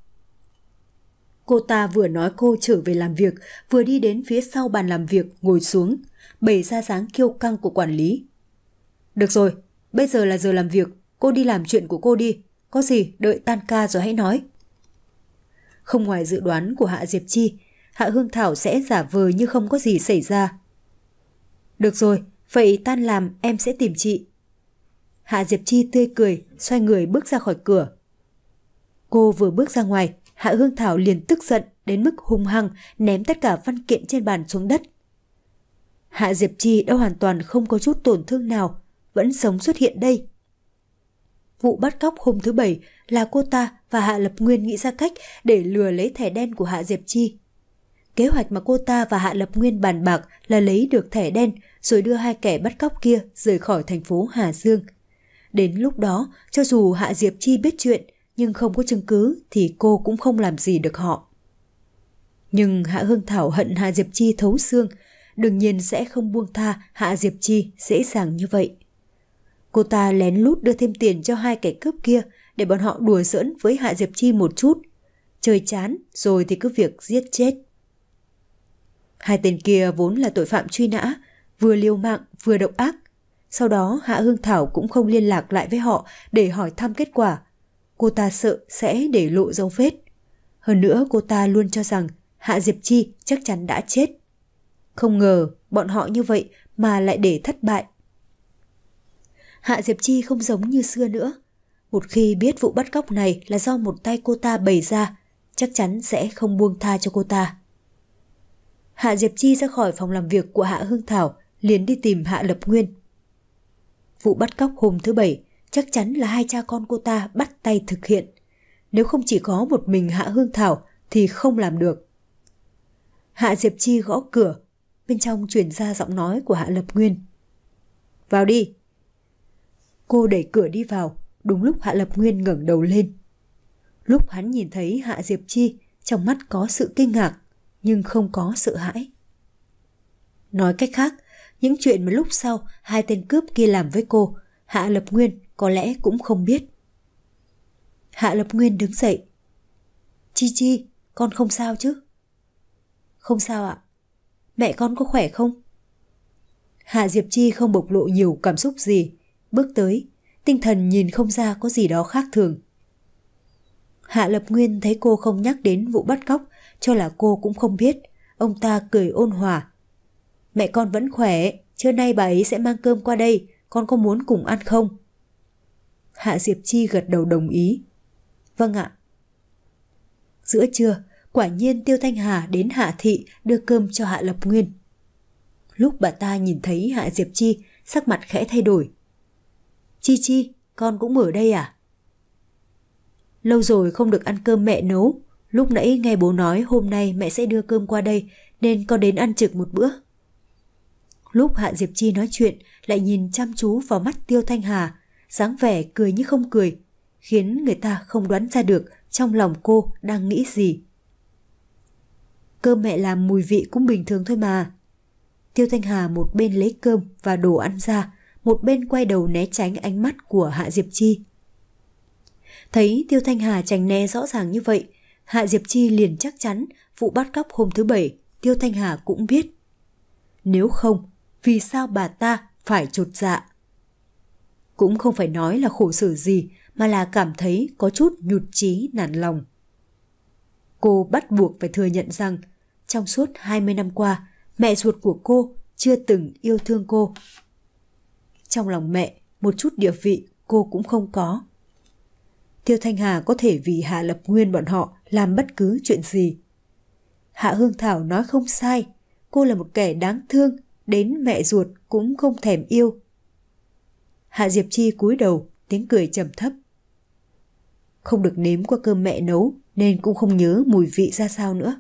Cô ta vừa nói cô trở về làm việc, vừa đi đến phía sau bàn làm việc ngồi xuống, bày ra dáng kiêu căng của quản lý. Được rồi, bây giờ là giờ làm việc, cô đi làm chuyện của cô đi, có gì đợi tan ca rồi hãy nói. Không ngoài dự đoán của Hạ Diệp Chi, Hạ Hương Thảo sẽ giả vờ như không có gì xảy ra. Được rồi, vậy tan làm em sẽ tìm chị. Hạ Diệp Chi tươi cười, xoay người bước ra khỏi cửa. Cô vừa bước ra ngoài, Hạ Hương Thảo liền tức giận đến mức hung hăng ném tất cả văn kiện trên bàn xuống đất. Hạ Diệp Chi đã hoàn toàn không có chút tổn thương nào, vẫn sống xuất hiện đây. Vụ bắt cóc hôm thứ Bảy là cô ta và Hạ Lập Nguyên nghĩ ra cách để lừa lấy thẻ đen của Hạ Diệp Chi. Kế hoạch mà cô ta và Hạ Lập Nguyên bàn bạc là lấy được thẻ đen rồi đưa hai kẻ bắt cóc kia rời khỏi thành phố Hà Dương. Đến lúc đó, cho dù Hạ Diệp Chi biết chuyện nhưng không có chứng cứ thì cô cũng không làm gì được họ. Nhưng Hạ Hương Thảo hận Hạ Diệp Chi thấu xương, đương nhiên sẽ không buông tha Hạ Diệp Chi dễ dàng như vậy. Cô ta lén lút đưa thêm tiền cho hai kẻ cướp kia để bọn họ đùa giỡn với Hạ Diệp Chi một chút. Chơi chán rồi thì cứ việc giết chết. Hai tên kia vốn là tội phạm truy nã, vừa liều mạng vừa độc ác. Sau đó Hạ Hương Thảo cũng không liên lạc lại với họ để hỏi thăm kết quả. Cô ta sợ sẽ để lộ dấu vết. Hơn nữa cô ta luôn cho rằng Hạ Diệp Chi chắc chắn đã chết. Không ngờ bọn họ như vậy mà lại để thất bại. Hạ Diệp Chi không giống như xưa nữa. Một khi biết vụ bắt cóc này là do một tay cô ta bày ra, chắc chắn sẽ không buông tha cho cô ta. Hạ Diệp Chi ra khỏi phòng làm việc của Hạ Hương Thảo, liền đi tìm Hạ Lập Nguyên. Vụ bắt cóc hôm thứ Bảy chắc chắn là hai cha con cô ta bắt tay thực hiện. Nếu không chỉ có một mình Hạ Hương Thảo thì không làm được. Hạ Diệp Chi gõ cửa, bên trong truyền ra giọng nói của Hạ Lập Nguyên. Vào đi. Cô đẩy cửa đi vào, đúng lúc Hạ Lập Nguyên ngẩng đầu lên. Lúc hắn nhìn thấy Hạ Diệp Chi, trong mắt có sự kinh ngạc, nhưng không có sợ hãi. Nói cách khác, những chuyện mà lúc sau hai tên cướp kia làm với cô, Hạ Lập Nguyên có lẽ cũng không biết. Hạ Lập Nguyên đứng dậy. Chi Chi, con không sao chứ? Không sao ạ. Mẹ con có khỏe không? Hạ Diệp Chi không bộc lộ nhiều cảm xúc gì, bước tới, tinh thần nhìn không ra có gì đó khác thường. Hạ Lập Nguyên thấy cô không nhắc đến vụ bắt cóc, cho là cô cũng không biết. Ông ta cười ôn hòa. Mẹ con vẫn khỏe, trưa nay bà ấy sẽ mang cơm qua đây, con có muốn cùng ăn không? Hạ Diệp Chi gật đầu đồng ý. Vâng ạ. Giữa trưa, quả nhiên Tiêu Thanh Hà đến Hạ Thị đưa cơm cho Hạ Lập Nguyên. Lúc bà ta nhìn thấy Hạ Diệp Chi, sắc mặt khẽ thay đổi. Chi Chi, con cũng ở đây à? Lâu rồi không được ăn cơm mẹ nấu. Lúc nãy nghe bố nói hôm nay mẹ sẽ đưa cơm qua đây, nên con đến ăn trực một bữa. Lúc Hạ Diệp Chi nói chuyện, lại nhìn chăm chú vào mắt Tiêu Thanh Hà, dáng vẻ cười như không cười, khiến người ta không đoán ra được trong lòng cô đang nghĩ gì. Cơm mẹ làm mùi vị cũng bình thường thôi mà. Tiêu Thanh Hà một bên lấy cơm và đồ ăn ra, một bên quay đầu né tránh ánh mắt của Hạ Diệp Chi. Thấy Tiêu Thanh Hà tránh né rõ ràng như vậy, Hạ Diệp Chi liền chắc chắn vụ bắt cóc hôm thứ Bảy Tiêu Thanh Hà cũng biết. Nếu không, vì sao bà ta phải chột dạ? Cũng không phải nói là khổ sở gì, mà là cảm thấy có chút nhụt chí nản lòng. Cô bắt buộc phải thừa nhận rằng trong suốt hai mươi năm qua, mẹ ruột của cô chưa từng yêu thương cô. Trong lòng mẹ, một chút địa vị cô cũng không có. Tiêu Thanh Hà có thể vì Hạ Lập Nguyên bọn họ làm bất cứ chuyện gì. Hạ Hương Thảo nói không sai, cô là một kẻ đáng thương, đến mẹ ruột cũng không thèm yêu. Hạ Diệp Chi cúi đầu, tiếng cười trầm thấp. Không được nếm qua cơm mẹ nấu nên cũng không nhớ mùi vị ra sao nữa.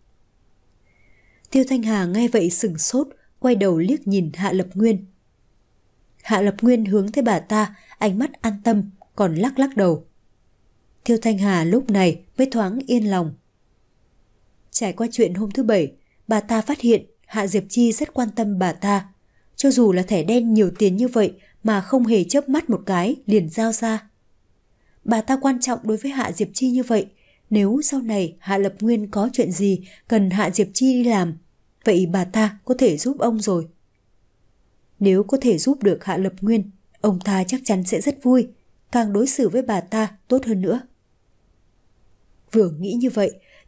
Tiêu Thanh Hà nghe vậy sửng sốt, quay đầu liếc nhìn Hạ Lập Nguyên. Hạ Lập Nguyên hướng tới bà ta, ánh mắt an tâm, còn lắc lắc đầu. Tiêu Thanh Hà lúc này mới thoáng yên lòng. Trải qua chuyện hôm thứ Bảy, bà ta phát hiện Hạ Diệp Chi rất quan tâm bà ta. Cho dù là thẻ đen nhiều tiền như vậy mà không hề chớp mắt một cái liền giao ra. Bà ta quan trọng đối với Hạ Diệp Chi như vậy, nếu sau này Hạ Lập Nguyên có chuyện gì cần Hạ Diệp Chi đi làm, vậy bà ta có thể giúp ông rồi. Nếu có thể giúp được Hạ Lập Nguyên, ông ta chắc chắn sẽ rất vui, càng đối xử với bà ta tốt hơn nữa. Vừa nghĩ như vậy,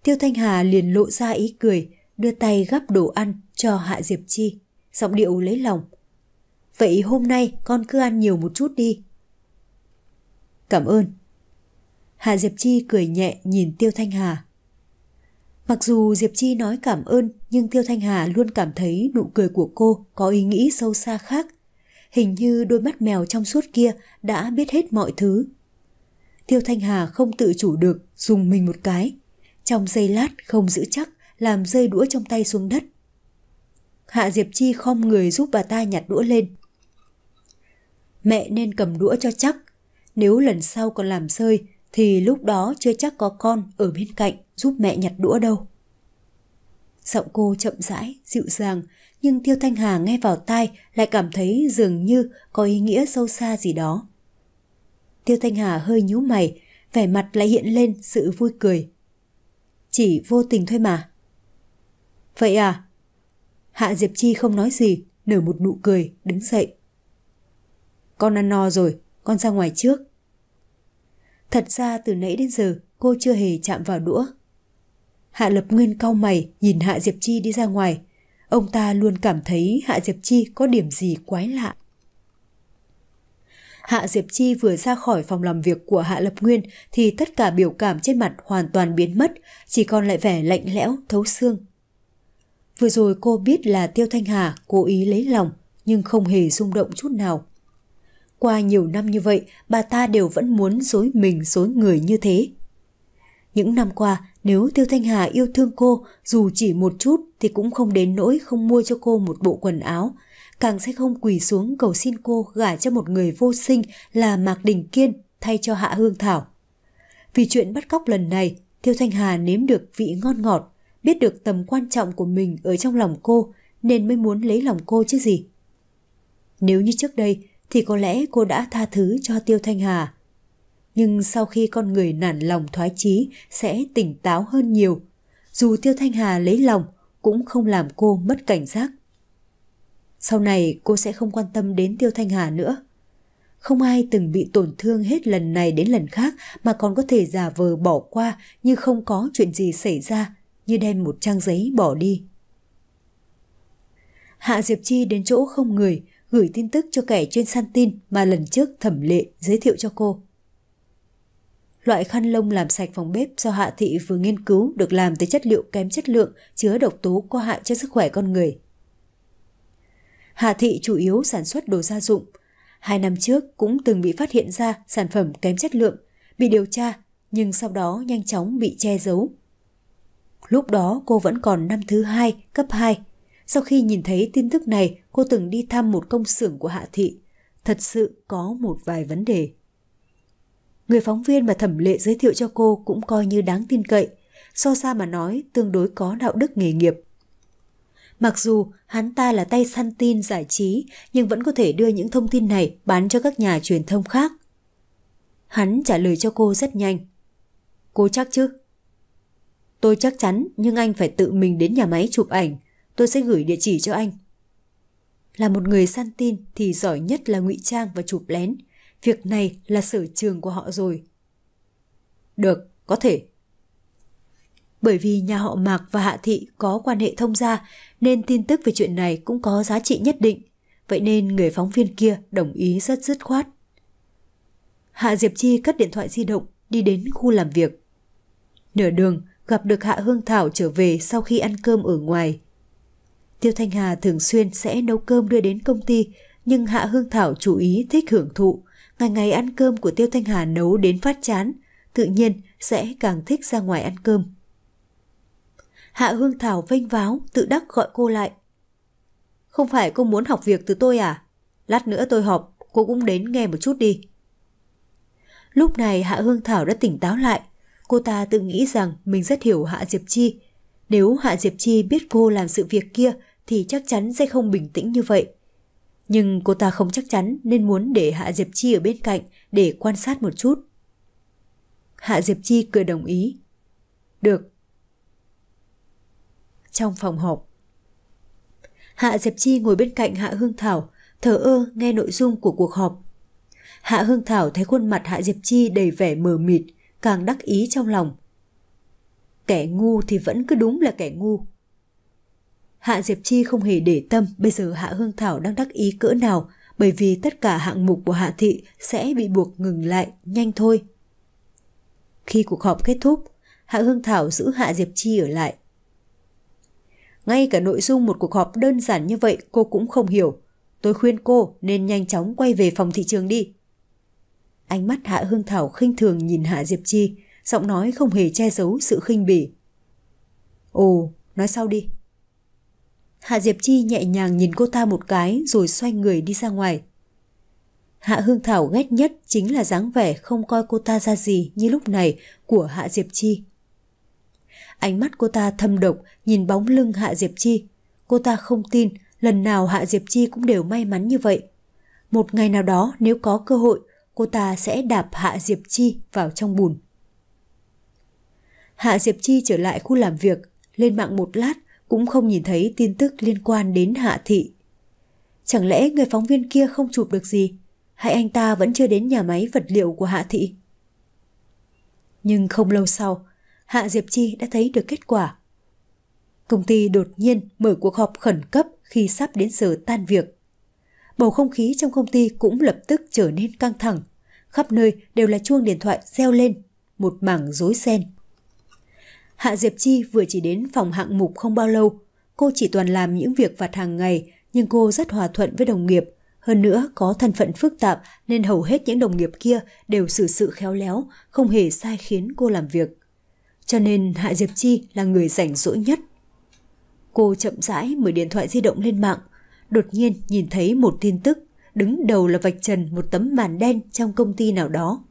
Tiêu Thanh Hà liền lộ ra ý cười, đưa tay gắp đồ ăn cho Hạ Diệp Chi, giọng điệu lấy lòng. Vậy hôm nay con cứ ăn nhiều một chút đi. Cảm ơn. Hạ Diệp Chi cười nhẹ nhìn Tiêu Thanh Hà. Mặc dù Diệp Chi nói cảm ơn, nhưng Tiêu Thanh Hà luôn cảm thấy nụ cười của cô có ý nghĩ sâu xa khác. Hình như đôi mắt mèo trong suốt kia đã biết hết mọi thứ. Tiêu Thanh Hà không tự chủ được, dùng mình một cái. Trong giây lát không giữ chắc, làm rơi đũa trong tay xuống đất. Hạ Diệp Chi khom người giúp bà ta nhặt đũa lên. Mẹ nên cầm đũa cho chắc. Nếu lần sau còn làm rơi, thì lúc đó chưa chắc có con ở bên cạnh giúp mẹ nhặt đũa đâu. Giọng cô chậm rãi, dịu dàng, nhưng Tiêu Thanh Hà nghe vào tai lại cảm thấy dường như có ý nghĩa sâu xa gì đó. Tiêu Thanh Hà hơi nhíu mày, vẻ mặt lại hiện lên sự vui cười. Chỉ vô tình thôi mà. Vậy à? Hạ Diệp Chi không nói gì, nở một nụ cười, đứng dậy. Con ăn no rồi, con ra ngoài trước. Thật ra từ nãy đến giờ cô chưa hề chạm vào đũa. Hạ Lập Nguyên cau mày nhìn Hạ Diệp Chi đi ra ngoài. Ông ta luôn cảm thấy Hạ Diệp Chi có điểm gì quái lạ. Hạ Diệp Chi vừa ra khỏi phòng làm việc của Hạ Lập Nguyên thì tất cả biểu cảm trên mặt hoàn toàn biến mất, chỉ còn lại vẻ lạnh lẽo thấu xương. Vừa rồi cô biết là Tiêu Thanh Hà cố ý lấy lòng, nhưng không hề rung động chút nào. Qua nhiều năm như vậy, bà ta đều vẫn muốn dối mình dối người như thế. Những năm qua, nếu Tiêu Thanh Hà yêu thương cô dù chỉ một chút thì cũng không đến nỗi không mua cho cô một bộ quần áo, càng sẽ không quỳ xuống cầu xin cô gả cho một người vô sinh là Mạc Đình Kiên thay cho Hạ Hương Thảo. Vì chuyện bắt cóc lần này, Tiêu Thanh Hà nếm được vị ngon ngọt, biết được tầm quan trọng của mình ở trong lòng cô nên mới muốn lấy lòng cô chứ gì. Nếu như trước đây thì có lẽ cô đã tha thứ cho Tiêu Thanh Hà. Nhưng sau khi con người nản lòng thoái chí sẽ tỉnh táo hơn nhiều. Dù Tiêu Thanh Hà lấy lòng cũng không làm cô mất cảnh giác. Sau này cô sẽ không quan tâm đến Tiêu Thanh Hà nữa. Không ai từng bị tổn thương hết lần này đến lần khác mà còn có thể giả vờ bỏ qua như không có chuyện gì xảy ra, như đem một trang giấy bỏ đi. Hạ Diệp Chi đến chỗ không người, gửi tin tức cho kẻ chuyên săn tin mà lần trước Thẩm Lệ giới thiệu cho cô. Loại khăn lông làm sạch phòng bếp do Hạ Thị vừa nghiên cứu được làm từ chất liệu kém chất lượng, chứa độc tố có hại cho sức khỏe con người. Hạ Thị chủ yếu sản xuất đồ gia dụng. Hai năm trước cũng từng bị phát hiện ra sản phẩm kém chất lượng, bị điều tra, nhưng sau đó nhanh chóng bị che giấu. Lúc đó cô vẫn còn năm thứ hai, cấp hai. Sau khi nhìn thấy tin tức này, cô từng đi thăm một công xưởng của Hạ Thị. Thật sự có một vài vấn đề. Người phóng viên mà Thẩm Lệ giới thiệu cho cô cũng coi như đáng tin cậy, so ra mà nói tương đối có đạo đức nghề nghiệp. Mặc dù hắn ta là tay săn tin giải trí, nhưng vẫn có thể đưa những thông tin này bán cho các nhà truyền thông khác. Hắn trả lời cho cô rất nhanh. Cô chắc chứ? Tôi chắc chắn, nhưng anh phải tự mình đến nhà máy chụp ảnh. Tôi sẽ gửi địa chỉ cho anh. Là một người săn tin thì giỏi nhất là ngụy trang và chụp lén. Việc này là sở trường của họ rồi. Được, có thể. Bởi vì nhà họ Mạc và Hạ Thị có quan hệ thông gia nên tin tức về chuyện này cũng có giá trị nhất định. Vậy nên người phóng viên kia đồng ý rất dứt khoát. Hạ Diệp Chi cất điện thoại di động, đi đến khu làm việc. Nửa đường gặp được Hạ Hương Thảo trở về sau khi ăn cơm ở ngoài. Tiêu Thanh Hà thường xuyên sẽ nấu cơm đưa đến công ty, nhưng Hạ Hương Thảo chủ ý thích hưởng thụ. Ngày ngày ăn cơm của Tiêu Thanh Hà nấu đến phát chán, tự nhiên sẽ càng thích ra ngoài ăn cơm. Hạ Hương Thảo vênh váo, tự đắc gọi cô lại. Không phải cô muốn học việc từ tôi à? Lát nữa tôi họp, cô cũng đến nghe một chút đi. Lúc này Hạ Hương Thảo đã tỉnh táo lại. Cô ta tự nghĩ rằng mình rất hiểu Hạ Diệp Chi. Nếu Hạ Diệp Chi biết cô làm sự việc kia thì chắc chắn sẽ không bình tĩnh như vậy. Nhưng cô ta không chắc chắn nên muốn để Hạ Diệp Chi ở bên cạnh để quan sát một chút. Hạ Diệp Chi cười đồng ý. Được. Trong phòng họp, Hạ Diệp Chi ngồi bên cạnh Hạ Hương Thảo, thờ ơ nghe nội dung của cuộc họp. Hạ Hương Thảo thấy khuôn mặt Hạ Diệp Chi đầy vẻ mờ mịt, càng đắc ý trong lòng. Kẻ ngu thì vẫn cứ đúng là kẻ ngu. Hạ Diệp Chi không hề để tâm bây giờ Hạ Hương Thảo đang đắc ý cỡ nào, bởi vì tất cả hạng mục của Hạ Thị sẽ bị buộc ngừng lại nhanh thôi. Khi cuộc họp kết thúc, Hạ Hương Thảo giữ Hạ Diệp Chi ở lại. Ngay cả nội dung một cuộc họp đơn giản như vậy cô cũng không hiểu. Tôi khuyên cô nên nhanh chóng quay về phòng thị trường đi. Ánh mắt Hạ Hương Thảo khinh thường nhìn Hạ Diệp Chi, giọng nói không hề che giấu sự khinh bỉ. Ồ, nói sau đi. Hạ Diệp Chi nhẹ nhàng nhìn cô ta một cái rồi xoay người đi ra ngoài. Hạ Hương Thảo ghét nhất chính là dáng vẻ không coi cô ta ra gì như lúc này của Hạ Diệp Chi. Ánh mắt cô ta thâm độc nhìn bóng lưng Hạ Diệp Chi. Cô ta không tin lần nào Hạ Diệp Chi cũng đều may mắn như vậy. Một ngày nào đó nếu có cơ hội, cô ta sẽ đạp Hạ Diệp Chi vào trong bùn. Hạ Diệp Chi trở lại khu làm việc, lên mạng một lát cũng không nhìn thấy tin tức liên quan đến Hạ Thị. Chẳng lẽ người phóng viên kia không chụp được gì, hay anh ta vẫn chưa đến nhà máy vật liệu của Hạ Thị? Nhưng không lâu sau, Hạ Diệp Chi đã thấy được kết quả. Công ty đột nhiên mở cuộc họp khẩn cấp khi sắp đến giờ tan việc. Bầu không khí trong công ty cũng lập tức trở nên căng thẳng. Khắp nơi đều là chuông điện thoại reo lên, một mảng rối ren. Hạ Diệp Chi vừa chỉ đến phòng hạng mục không bao lâu. Cô chỉ toàn làm những việc vặt hàng ngày, nhưng cô rất hòa thuận với đồng nghiệp. Hơn nữa có thân phận phức tạp nên hầu hết những đồng nghiệp kia đều xử sự khéo léo, không hề sai khiến cô làm việc. Cho nên Hạ Diệp Chi là người rảnh rỗi nhất. Cô chậm rãi mở điện thoại di động lên mạng, đột nhiên nhìn thấy một tin tức, đứng đầu là vạch trần một tấm màn đen trong công ty nào đó.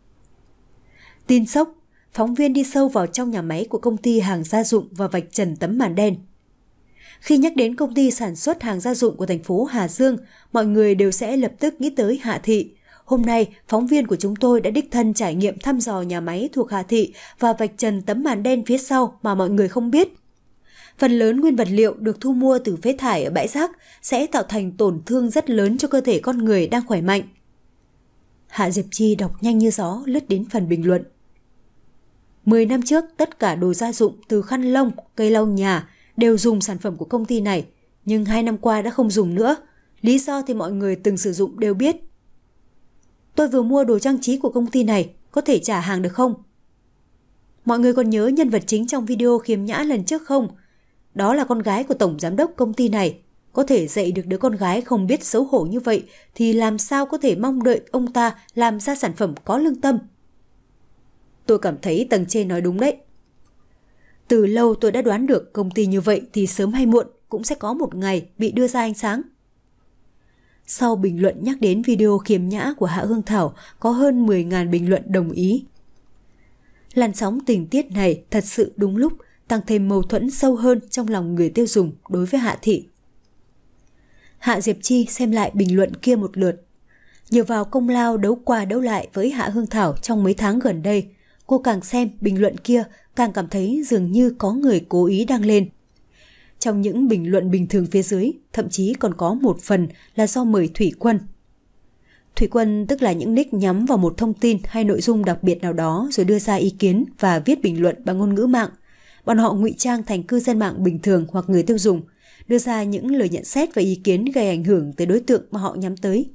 Tin sốc, phóng viên đi sâu vào trong nhà máy của công ty hàng gia dụng và vạch trần tấm màn đen. Khi nhắc đến công ty sản xuất hàng gia dụng của thành phố Hà Dương, mọi người đều sẽ lập tức nghĩ tới Hạ Thị. Hôm nay, phóng viên của chúng tôi đã đích thân trải nghiệm thăm dò nhà máy thuộc Hạ Thị và vạch trần tấm màn đen phía sau mà mọi người không biết. Phần lớn nguyên vật liệu được thu mua từ phế thải ở bãi rác sẽ tạo thành tổn thương rất lớn cho cơ thể con người đang khỏe mạnh. Hạ Diệp Chi đọc nhanh như gió lướt đến phần bình luận. Mười năm trước, tất cả đồ gia dụng từ khăn lông, cây lau nhà đều dùng sản phẩm của công ty này, nhưng hai năm qua đã không dùng nữa. Lý do thì mọi người từng sử dụng đều biết. Tôi vừa mua đồ trang trí của công ty này, có thể trả hàng được không? Mọi người còn nhớ nhân vật chính trong video khiếm nhã lần trước không? Đó là con gái của tổng giám đốc công ty này. Có thể dạy được đứa con gái không biết xấu hổ như vậy thì làm sao có thể mong đợi ông ta làm ra sản phẩm có lương tâm? Tôi cảm thấy tầng trên nói đúng đấy. Từ lâu tôi đã đoán được công ty như vậy thì sớm hay muộn cũng sẽ có một ngày bị đưa ra ánh sáng. Sau bình luận nhắc đến video khiếm nhã của Hạ Hương Thảo, có hơn mười nghìn bình luận đồng ý. Làn sóng tình tiết này thật sự đúng lúc tăng thêm mâu thuẫn sâu hơn trong lòng người tiêu dùng đối với Hạ Thị. Hạ Diệp Chi xem lại bình luận kia một lượt. Nhờ vào công lao đấu qua đấu lại với Hạ Hương Thảo trong mấy tháng gần đây, cô càng xem bình luận kia càng cảm thấy dường như có người cố ý đăng lên. Trong những bình luận bình thường phía dưới, thậm chí còn có một phần là do mời Thủy Quân. Thủy Quân tức là những nick nhắm vào một thông tin hay nội dung đặc biệt nào đó rồi đưa ra ý kiến và viết bình luận bằng ngôn ngữ mạng. Bọn họ ngụy trang thành cư dân mạng bình thường hoặc người tiêu dùng, đưa ra những lời nhận xét và ý kiến gây ảnh hưởng tới đối tượng mà họ nhắm tới.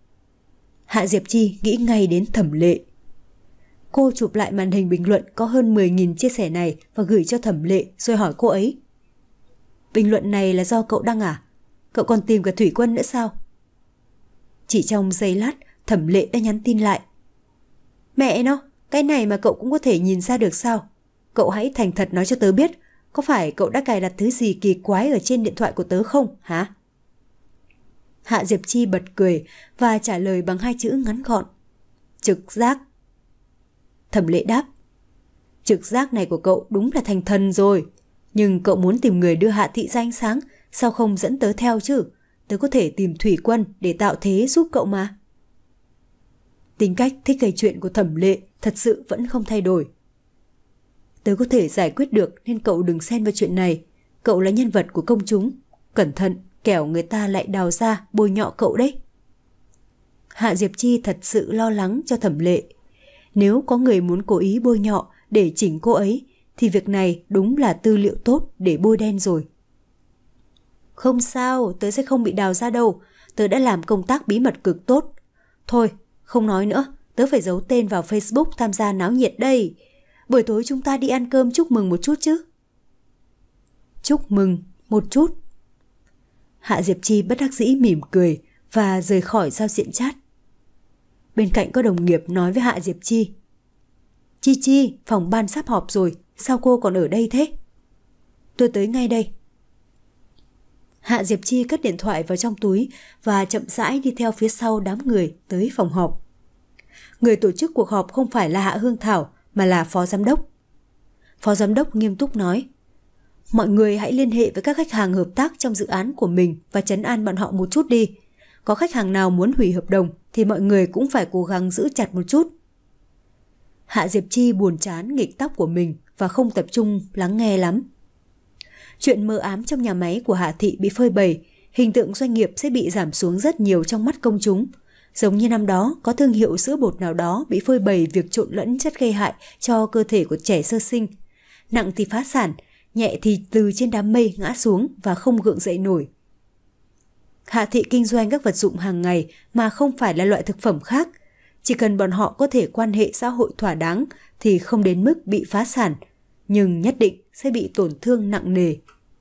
Hạ Diệp Chi nghĩ ngay đến Thẩm Lệ. Cô chụp lại màn hình bình luận có hơn mười nghìn chia sẻ này và gửi cho Thẩm Lệ rồi hỏi cô ấy. Bình luận này là do cậu đăng à? Cậu còn tìm cả Thủy Quân nữa sao? Chỉ trong giây lát, Thẩm Lệ đã nhắn tin lại. Mẹ nó, cái này mà cậu cũng có thể nhìn ra được sao? Cậu hãy thành thật nói cho tớ biết, có phải cậu đã cài đặt thứ gì kỳ quái ở trên điện thoại của tớ không, hả? Hạ Diệp Chi bật cười và trả lời bằng hai chữ ngắn gọn. Trực giác. Thẩm Lệ đáp. Trực giác này của cậu đúng là thành thần rồi. Nhưng cậu muốn tìm người đưa Hạ Thị ra ánh sáng, sao không dẫn tớ theo chứ? Tớ có thể tìm Thủy Quân để tạo thế giúp cậu mà. Tính cách thích gây chuyện của Thẩm Lệ thật sự vẫn không thay đổi. Tớ có thể giải quyết được nên cậu đừng xen vào chuyện này. Cậu là nhân vật của công chúng. Cẩn thận, kẻo người ta lại đào ra bôi nhọ cậu đấy. Hạ Diệp Chi thật sự lo lắng cho Thẩm Lệ. Nếu có người muốn cố ý bôi nhọ để chỉnh cô ấy thì việc này đúng là tư liệu tốt để bôi đen rồi. Không sao, tớ sẽ không bị đào ra đâu. Tớ đã làm công tác bí mật cực tốt. Thôi, không nói nữa. Tớ phải giấu tên vào Facebook tham gia náo nhiệt đây. Buổi tối chúng ta đi ăn cơm chúc mừng một chút chứ. Chúc mừng một chút. Hạ Diệp Chi bất đắc dĩ mỉm cười và rời khỏi giao diện chat. Bên cạnh có đồng nghiệp nói với Hạ Diệp Chi. Chi Chi, phòng ban sắp họp rồi, sao cô còn ở đây thế? Tôi tới ngay đây. Hạ Diệp Chi cất điện thoại vào trong túi và chậm rãi đi theo phía sau đám người tới phòng họp. Người tổ chức cuộc họp không phải là Hạ Hương Thảo mà là phó giám đốc. Phó giám đốc nghiêm túc nói: mọi người hãy liên hệ với các khách hàng hợp tác trong dự án của mình và trấn an bọn họ một chút đi. Có khách hàng nào muốn hủy hợp đồng thì mọi người cũng phải cố gắng giữ chặt một chút. Hạ Diệp Chi buồn chán nghịch tóc của mình và không tập trung lắng nghe lắm. Chuyện mờ ám trong nhà máy của Hạ Thị bị phơi bày, hình tượng doanh nghiệp sẽ bị giảm xuống rất nhiều trong mắt công chúng. Giống như năm đó có thương hiệu sữa bột nào đó bị phơi bày việc trộn lẫn chất gây hại cho cơ thể của trẻ sơ sinh. Nặng thì phá sản, nhẹ thì từ trên đám mây ngã xuống và không gượng dậy nổi. Hạ Thị kinh doanh các vật dụng hàng ngày mà không phải là loại thực phẩm khác. Chỉ cần bọn họ có thể quan hệ xã hội thỏa đáng thì không đến mức bị phá sản, nhưng nhất định sẽ bị tổn thương nặng nề.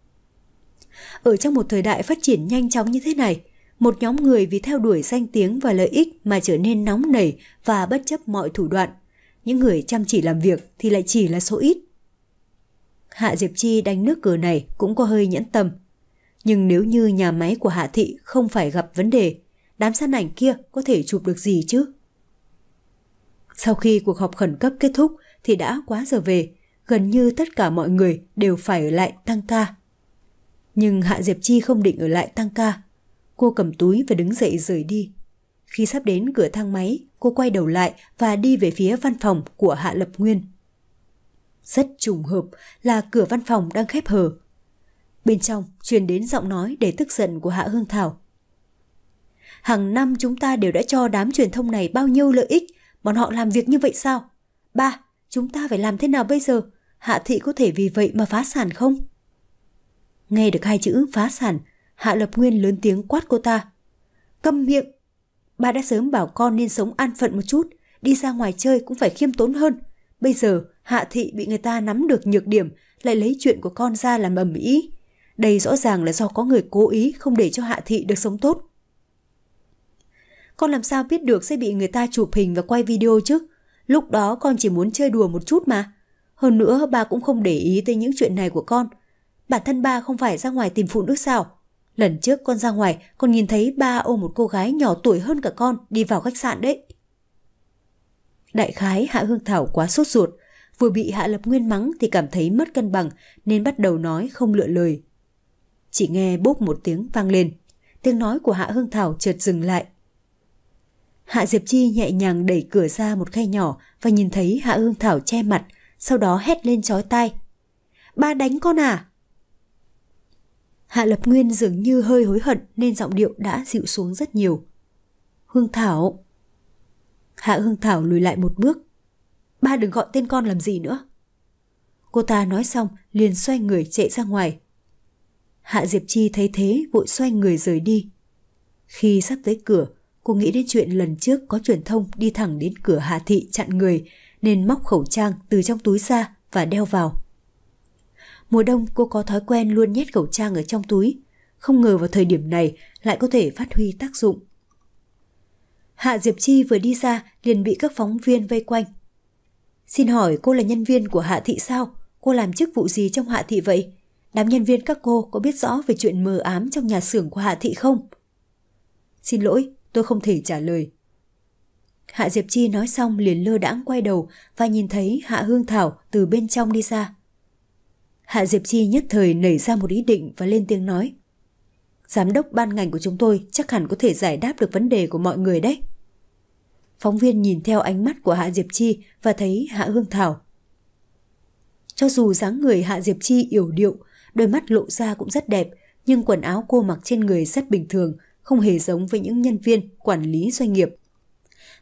Ở trong một thời đại phát triển nhanh chóng như thế này, một nhóm người vì theo đuổi danh tiếng và lợi ích mà trở nên nóng nảy và bất chấp mọi thủ đoạn. Những người chăm chỉ làm việc thì lại chỉ là số ít. Hạ Diệp Chi đánh nước cờ này cũng có hơi nhẫn tâm. Nhưng nếu như nhà máy của Hạ Thị không phải gặp vấn đề, đám săn ảnh kia có thể chụp được gì chứ? Sau khi cuộc họp khẩn cấp kết thúc thì đã quá giờ về, gần như tất cả mọi người đều phải ở lại tăng ca. Nhưng Hạ Diệp Chi không định ở lại tăng ca. Cô cầm túi và đứng dậy rời đi. Khi sắp đến cửa thang máy, cô quay đầu lại và đi về phía văn phòng của Hạ Lập Nguyên. Rất trùng hợp là cửa văn phòng đang khép hờ. Bên trong truyền đến giọng nói đầy tức giận của Hạ Hương Thảo. Hàng năm chúng ta đều đã cho đám truyền thông này bao nhiêu lợi ích, bọn họ làm việc như vậy sao? Ba, chúng ta phải làm thế nào bây giờ? Hạ Thị có thể vì vậy mà phá sản không? Nghe được hai chữ phá sản, Hạ Lập Nguyên lớn tiếng quát cô ta. Câm miệng! Ba đã sớm bảo con nên sống an phận một chút, đi ra ngoài chơi cũng phải khiêm tốn hơn. Bây giờ Hạ Thị bị người ta nắm được nhược điểm, lại lấy chuyện của con ra làm ầm ĩ. Đây rõ ràng là do có người cố ý không để cho Hạ Thị được sống tốt. Con làm sao biết được sẽ bị người ta chụp hình và quay video chứ? Lúc đó con chỉ muốn chơi đùa một chút mà. Hơn nữa ba cũng không để ý tới những chuyện này của con. Bản thân ba không phải ra ngoài tìm phụ nữ sao? Lần trước con ra ngoài, con nhìn thấy ba ôm một cô gái nhỏ tuổi hơn cả con đi vào khách sạn đấy. Đại khái Hạ Hương Thảo quá sốt ruột, vừa bị Hạ Lập Nguyên mắng thì cảm thấy mất cân bằng nên bắt đầu nói không lựa lời. Chỉ nghe bốp một tiếng vang lên, tiếng nói của Hạ Hương Thảo chợt dừng lại. Hạ Diệp Chi nhẹ nhàng đẩy cửa ra một khe nhỏ và nhìn thấy Hạ Hương Thảo che mặt, sau đó hét lên chói tai. Ba đánh con à? Hạ Lập Nguyên dường như hơi hối hận nên giọng điệu đã dịu xuống rất nhiều. Hương Thảo. Hạ Hương Thảo lùi lại một bước. Ba đừng gọi tên con làm gì nữa. Cô ta nói xong liền xoay người chạy ra ngoài. Hạ Diệp Chi thấy thế vội xoay người rời đi. Khi sắp tới cửa, cô nghĩ đến chuyện lần trước có truyền thông đi thẳng đến cửa Hạ Thị chặn người nên móc khẩu trang từ trong túi ra và đeo vào. Mùa đông cô có thói quen luôn nhét khẩu trang ở trong túi, không ngờ vào thời điểm này lại có thể phát huy tác dụng. Hạ Diệp Chi vừa đi ra liền bị các phóng viên vây quanh. Xin hỏi cô là nhân viên của Hạ Thị sao? Cô làm chức vụ gì trong Hạ Thị vậy? Đám nhân viên các cô có biết rõ về chuyện mờ ám trong nhà xưởng của Hạ Thị không? Xin lỗi, tôi không thể trả lời. Hạ Diệp Chi nói xong liền lơ đãng quay đầu và nhìn thấy Hạ Hương Thảo từ bên trong đi ra. Hạ Diệp Chi nhất thời nảy ra một ý định và lên tiếng nói. Giám đốc ban ngành của chúng tôi chắc hẳn có thể giải đáp được vấn đề của mọi người đấy. Phóng viên nhìn theo ánh mắt của Hạ Diệp Chi và thấy Hạ Hương Thảo. Cho dù dáng người Hạ Diệp Chi yểu điệu, đôi mắt lộ ra cũng rất đẹp, nhưng quần áo cô mặc trên người rất bình thường, không hề giống với những nhân viên quản lý doanh nghiệp.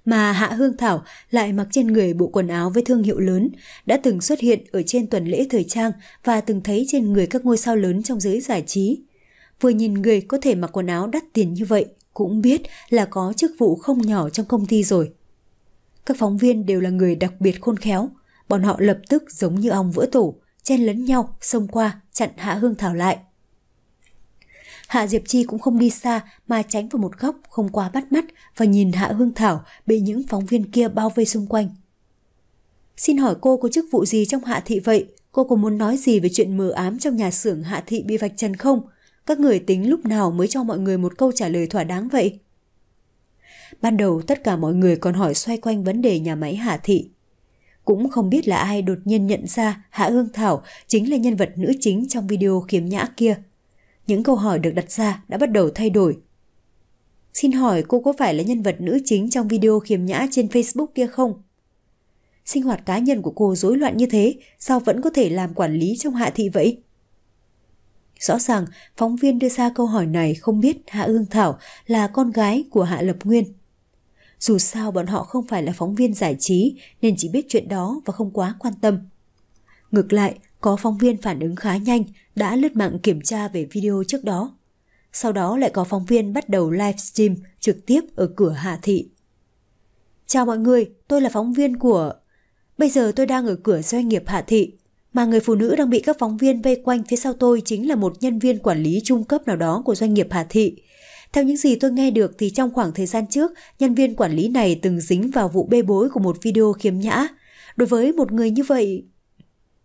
Mà Hạ Hương Thảo lại mặc trên người bộ quần áo với thương hiệu lớn, đã từng xuất hiện ở trên tuần lễ thời trang và từng thấy trên người các ngôi sao lớn trong giới giải trí. Vừa nhìn người có thể mặc quần áo đắt tiền như vậy, cũng biết là có chức vụ không nhỏ trong công ty rồi. Các phóng viên đều là người đặc biệt khôn khéo, bọn họ lập tức giống như ong vỡ tổ, chen lấn nhau, xông qua, chặn Hạ Hương Thảo lại. Hạ Diệp Chi cũng không đi xa mà tránh vào một góc không qua bắt mắt và nhìn Hạ Hương Thảo bị những phóng viên kia bao vây xung quanh. Xin hỏi cô có chức vụ gì trong Hạ Thị vậy? Cô có muốn nói gì về chuyện mờ ám trong nhà xưởng Hạ Thị bị vạch trần không? Các người tính lúc nào mới cho mọi người một câu trả lời thỏa đáng vậy? Ban đầu tất cả mọi người còn hỏi xoay quanh vấn đề nhà máy Hạ Thị. Cũng không biết là ai đột nhiên nhận ra Hạ Hương Thảo chính là nhân vật nữ chính trong video khiếm nhã kia. Những câu hỏi được đặt ra đã bắt đầu thay đổi. Xin hỏi cô có phải là nhân vật nữ chính trong video khiếm nhã trên Facebook kia không? Sinh hoạt cá nhân của cô rối loạn như thế, sao vẫn có thể làm quản lý trong Hạ Thị vậy? Rõ ràng, phóng viên đưa ra câu hỏi này không biết Hạ Hương Thảo là con gái của Hạ Lập Nguyên. Dù sao bọn họ không phải là phóng viên giải trí nên chỉ biết chuyện đó và không quá quan tâm. Ngược lại, có phóng viên phản ứng khá nhanh, đã lướt mạng kiểm tra về video trước đó. Sau đó lại có phóng viên bắt đầu livestream trực tiếp ở cửa Hạ Thị. Chào mọi người, tôi là phóng viên của... Bây giờ tôi đang ở cửa doanh nghiệp Hạ Thị, mà người phụ nữ đang bị các phóng viên vây quanh phía sau tôi chính là một nhân viên quản lý trung cấp nào đó của doanh nghiệp Hạ Thị. Theo những gì tôi nghe được thì trong khoảng thời gian trước, nhân viên quản lý này từng dính vào vụ bê bối của một video khiếm nhã. Đối với một người như vậy...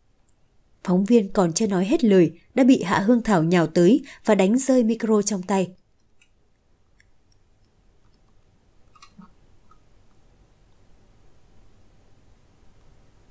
Phóng viên còn chưa nói hết lời đã bị Hạ Hương Thảo nhào tới và đánh rơi micro trong tay.